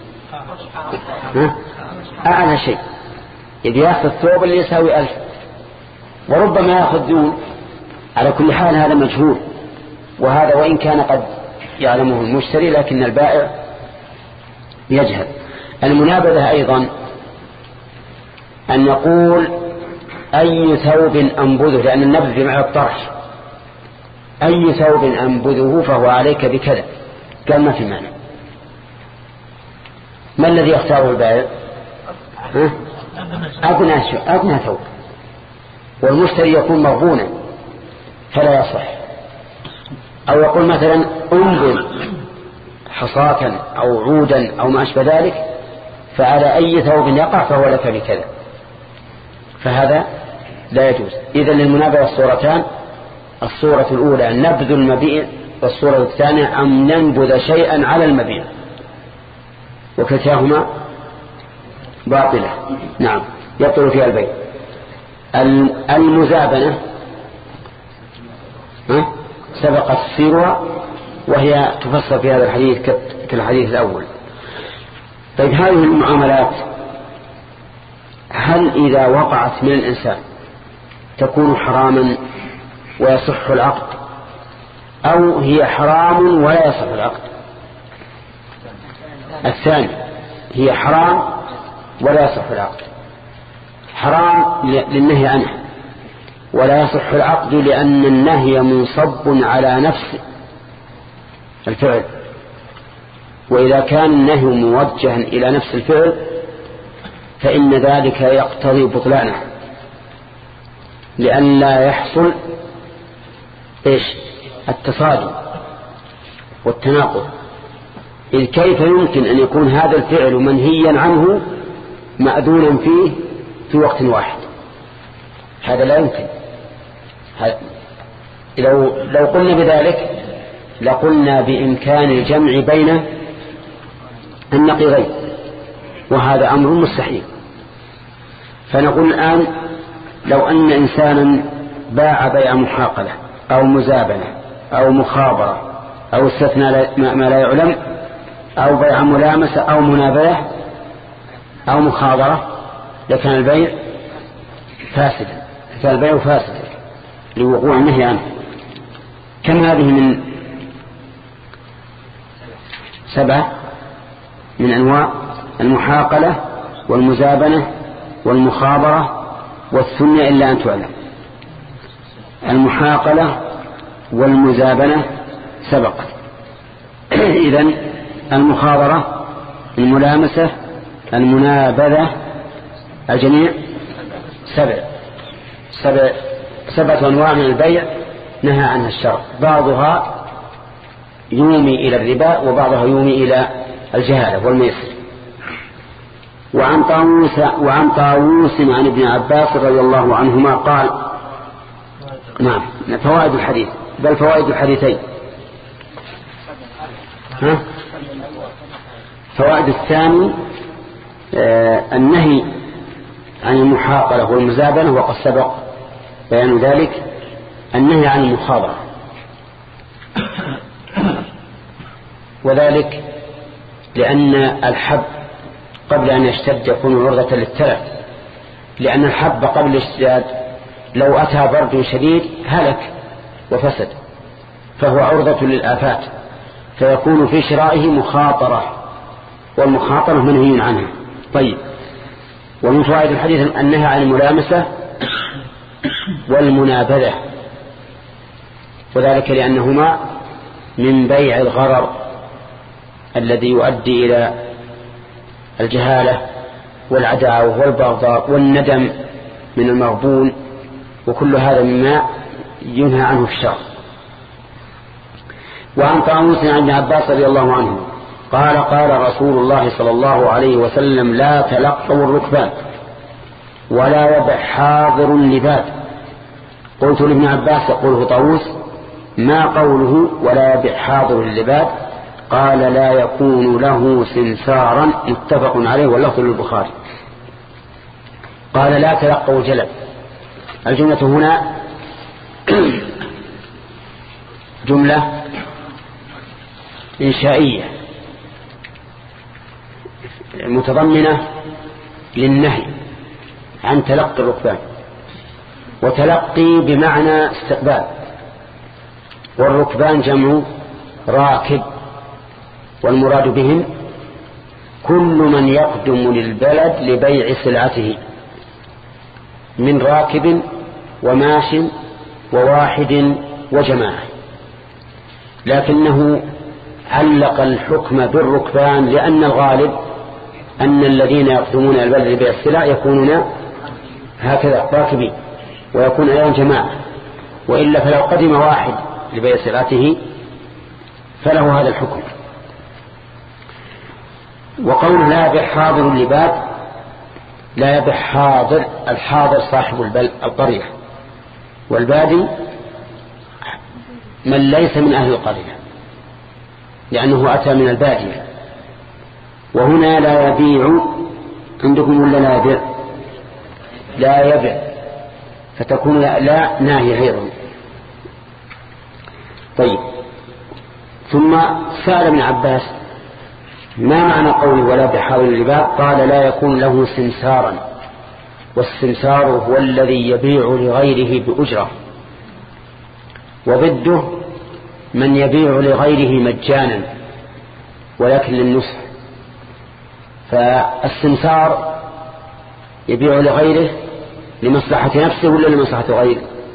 S1: أعلى شيء، إذا يأخذ الثوب اللي يساوي ألف، وربما يأخذ دون. على كل حال هذا مجهول، وهذا وإن كان قد يعلمه المشتري لكن البائع يجهل. المنابذة أيضا أن يقول أي ثوب أنبذه، لأن النبذ بمعنى الطرح، أي ثوب أنبذه فهو عليك بكذا، قال ما في معنى. ما الذي يختاره البائع؟ أدنى أدنى ثوب، والمشتري يكون مغبونا فلا يصح. أو يقول مثلا أنبذ حصاة أو عودا أو ما أشبه ذلك، فعلى أي ثوب يقع فهو لك بكذا، فهذا لا يجوز. إذن للمنابذة الصورتان: الصورة الأولى نبذ المبيع، والصورة الثانية أن ننبذ شيئا على المبيع، وكلتاهما باطلة. نعم، يبطل فيها البيع. المزابنة سبقت سيرها وهي تفصل في هذا الحديث كالحديث الأول. طيب، هذه المعاملات هل إذا وقعت من الإنسان تكون حراما ويصح العقد، أو هي حرام ولا يصح العقد؟ الثاني، هي حرام ولا يصح العقد. حرام للنهي عنها، ولا يصح العقد لأن النهي منصب على نفس الفعل، وإذا كان النهي موجها إلى نفس الفعل فإن ذلك يقتضي بطلانه، لأن لا يحصل إيش التصادم والتناقض. إذ كيف يمكن أن يكون هذا الفعل منهيا عنه مأذونا فيه في وقت واحد؟ هذا لا يمكن. لو, لو قلنا بذلك لقلنا بإمكان الجمع بين النقيضين، وهذا أمر مستحيل. فنقول الآن لو أن إنسانا باع بيع محاقلة أو مزابنة أو مخابرة أو استثنى ما لا يعلم أو بيع ملامسة أو منابذة أو مخابرة، لكان البيع فاسدا، كان البيع فاسدا لوقوع النهي عنه. كم هذه من سبعة من أنواع المحاقلة والمزابنة والمخابرة والثنية إلا أن تعلم. المحاقلة والمزابنة سبقت. إذن المخابرة، الملامسة، المنابذة، الجميع سبع سبع سبعة أنواع من البيع نهى عنها الشرع، بعضها يومي إلى الربا وبعضها يومي إلى الجهالة والميسر. وعن طاووس وعن طاووس عن ابن عباس رضي الله عنهما قال: نعم فوائد الحديث، بل فوائد الحديثين. ها؟ فوائد الثاني آه النهي عن المحاقلة والمزابنة، وقد سبق بيان ذلك. النهي عن المخابرة، وذلك لأن الحب قبل أن يشتد يكون عرضة للتلف، لأن الحب قبل الاشتداد لو أتى برد شديد هلك وفسد، فهو عرضة للآفات، فيكون في شرائه مخاطرة، والمخاطرة منهي عنها. طيب، ومن فوائد الحديث النهي عن الملامسة والمنابذة، وذلك لأنهما من بيع الغرر الذي يؤدي إلى الجهالة والعداوة والبغضاء والندم من المغبون، وكل هذا مما ينهى عنه الشرع. وعن طاووس عن ابن عباس رضي الله عنه قال: قال رسول الله صلى الله عليه وسلم: لا تلقوا الركبان ولا يبع حاضر لباد. قلت لابن عباس يقوله طاووس: ما قوله ولا يبع حاضر لباد؟ قال: لا يكون له سمسارا. متفق عليه واللفظ للبخاري. قال: لا تلقوا الجلب. الجملة هنا جملة إنشائية متضمنة للنهي عن تلقي الركبان، وتلقي بمعنى استقبال، والركبان جمع راكب، والمراد بهم كل من يقدم للبلد لبيع سلعته من راكب وماش وواحد وجماعة، لكنه علق الحكم بالركبان لأن الغالب أن الذين يقدمون البلد لبيع السلع يكونون هكذا راكبين، ويكون أيضا جماعة، وإلا فلو قدم واحد لبيع سلعته فله هذا الحكم. وقول لا يبيع حاضر اللباد، لا يبيع حاضر، الحاضر صاحب القرية، والبادي من ليس من أهل القرية لأنه أتى من البادية. وهنا لا يبيع عندكم ولا لا يبيع؟ لا يبيع، فتكون لا, لا ناهي أيضا. طيب، ثم سأل ابن عباس: ما معنى قوله ولا بحاول اللباء؟ قال: لا يكون له سمسارا، والسمسار هو الذي يبيع لغيره بأجرة، وضده من يبيع لغيره مجانا ولكن للنصح. فالسمسار يبيع لغيره لمصلحة نفسه ولا لمصلحة غيره؟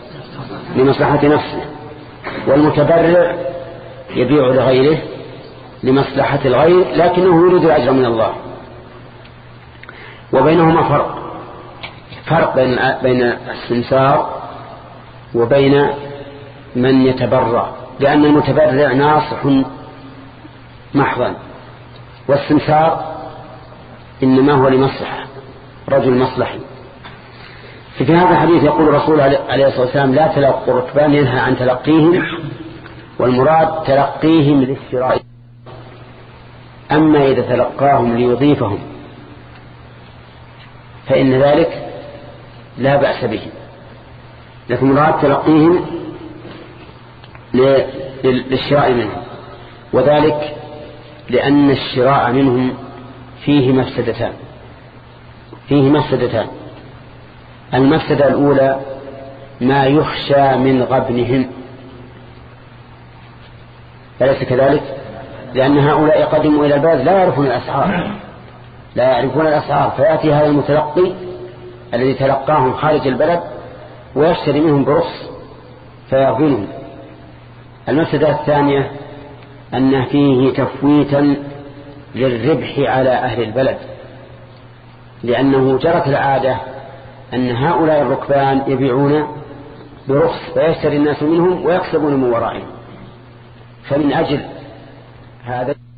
S1: لمصلحة نفسه، والمتبرع يبيع لغيره لمصلحة الغير لكنه يريد الأجر من الله. وبينهما فرق فرق بين بين السمسار وبين من يتبرع، لأن المتبرع ناصح محضا، والسمسار إنما هو لمصلحة، رجل مصلحي. في هذا الحديث يقول الرسول عليه الصلاة والسلام لا تلقوا الركبان، ينهى عن تلقيهم، والمراد تلقيهم للشراء. أما إذا تلقاهم ليضيفهم فإن ذلك لا بأس به، لكن مراد تلقيهم للشراء منهم، وذلك لأن الشراء منهم فيه مفسدتان فيه مفسدتان المفسدة الأولى ما يخشى من غبنهم، أليس كذلك؟ لأن هؤلاء قدموا إلى البلد لا يعرفون الأسعار لا يعرفون الأسعار فيأتي هذا المتلقي الذي تلقاهم خارج البلد ويشتري منهم برخص فيغبنهم. المفسدة الثانية أن فيه تفويتا للربح على أهل البلد، لأنه جرت العادة أن هؤلاء الركبان يبيعون برخص فيشتري الناس منهم ويكسبون من ورائهم. فمن أجل هذا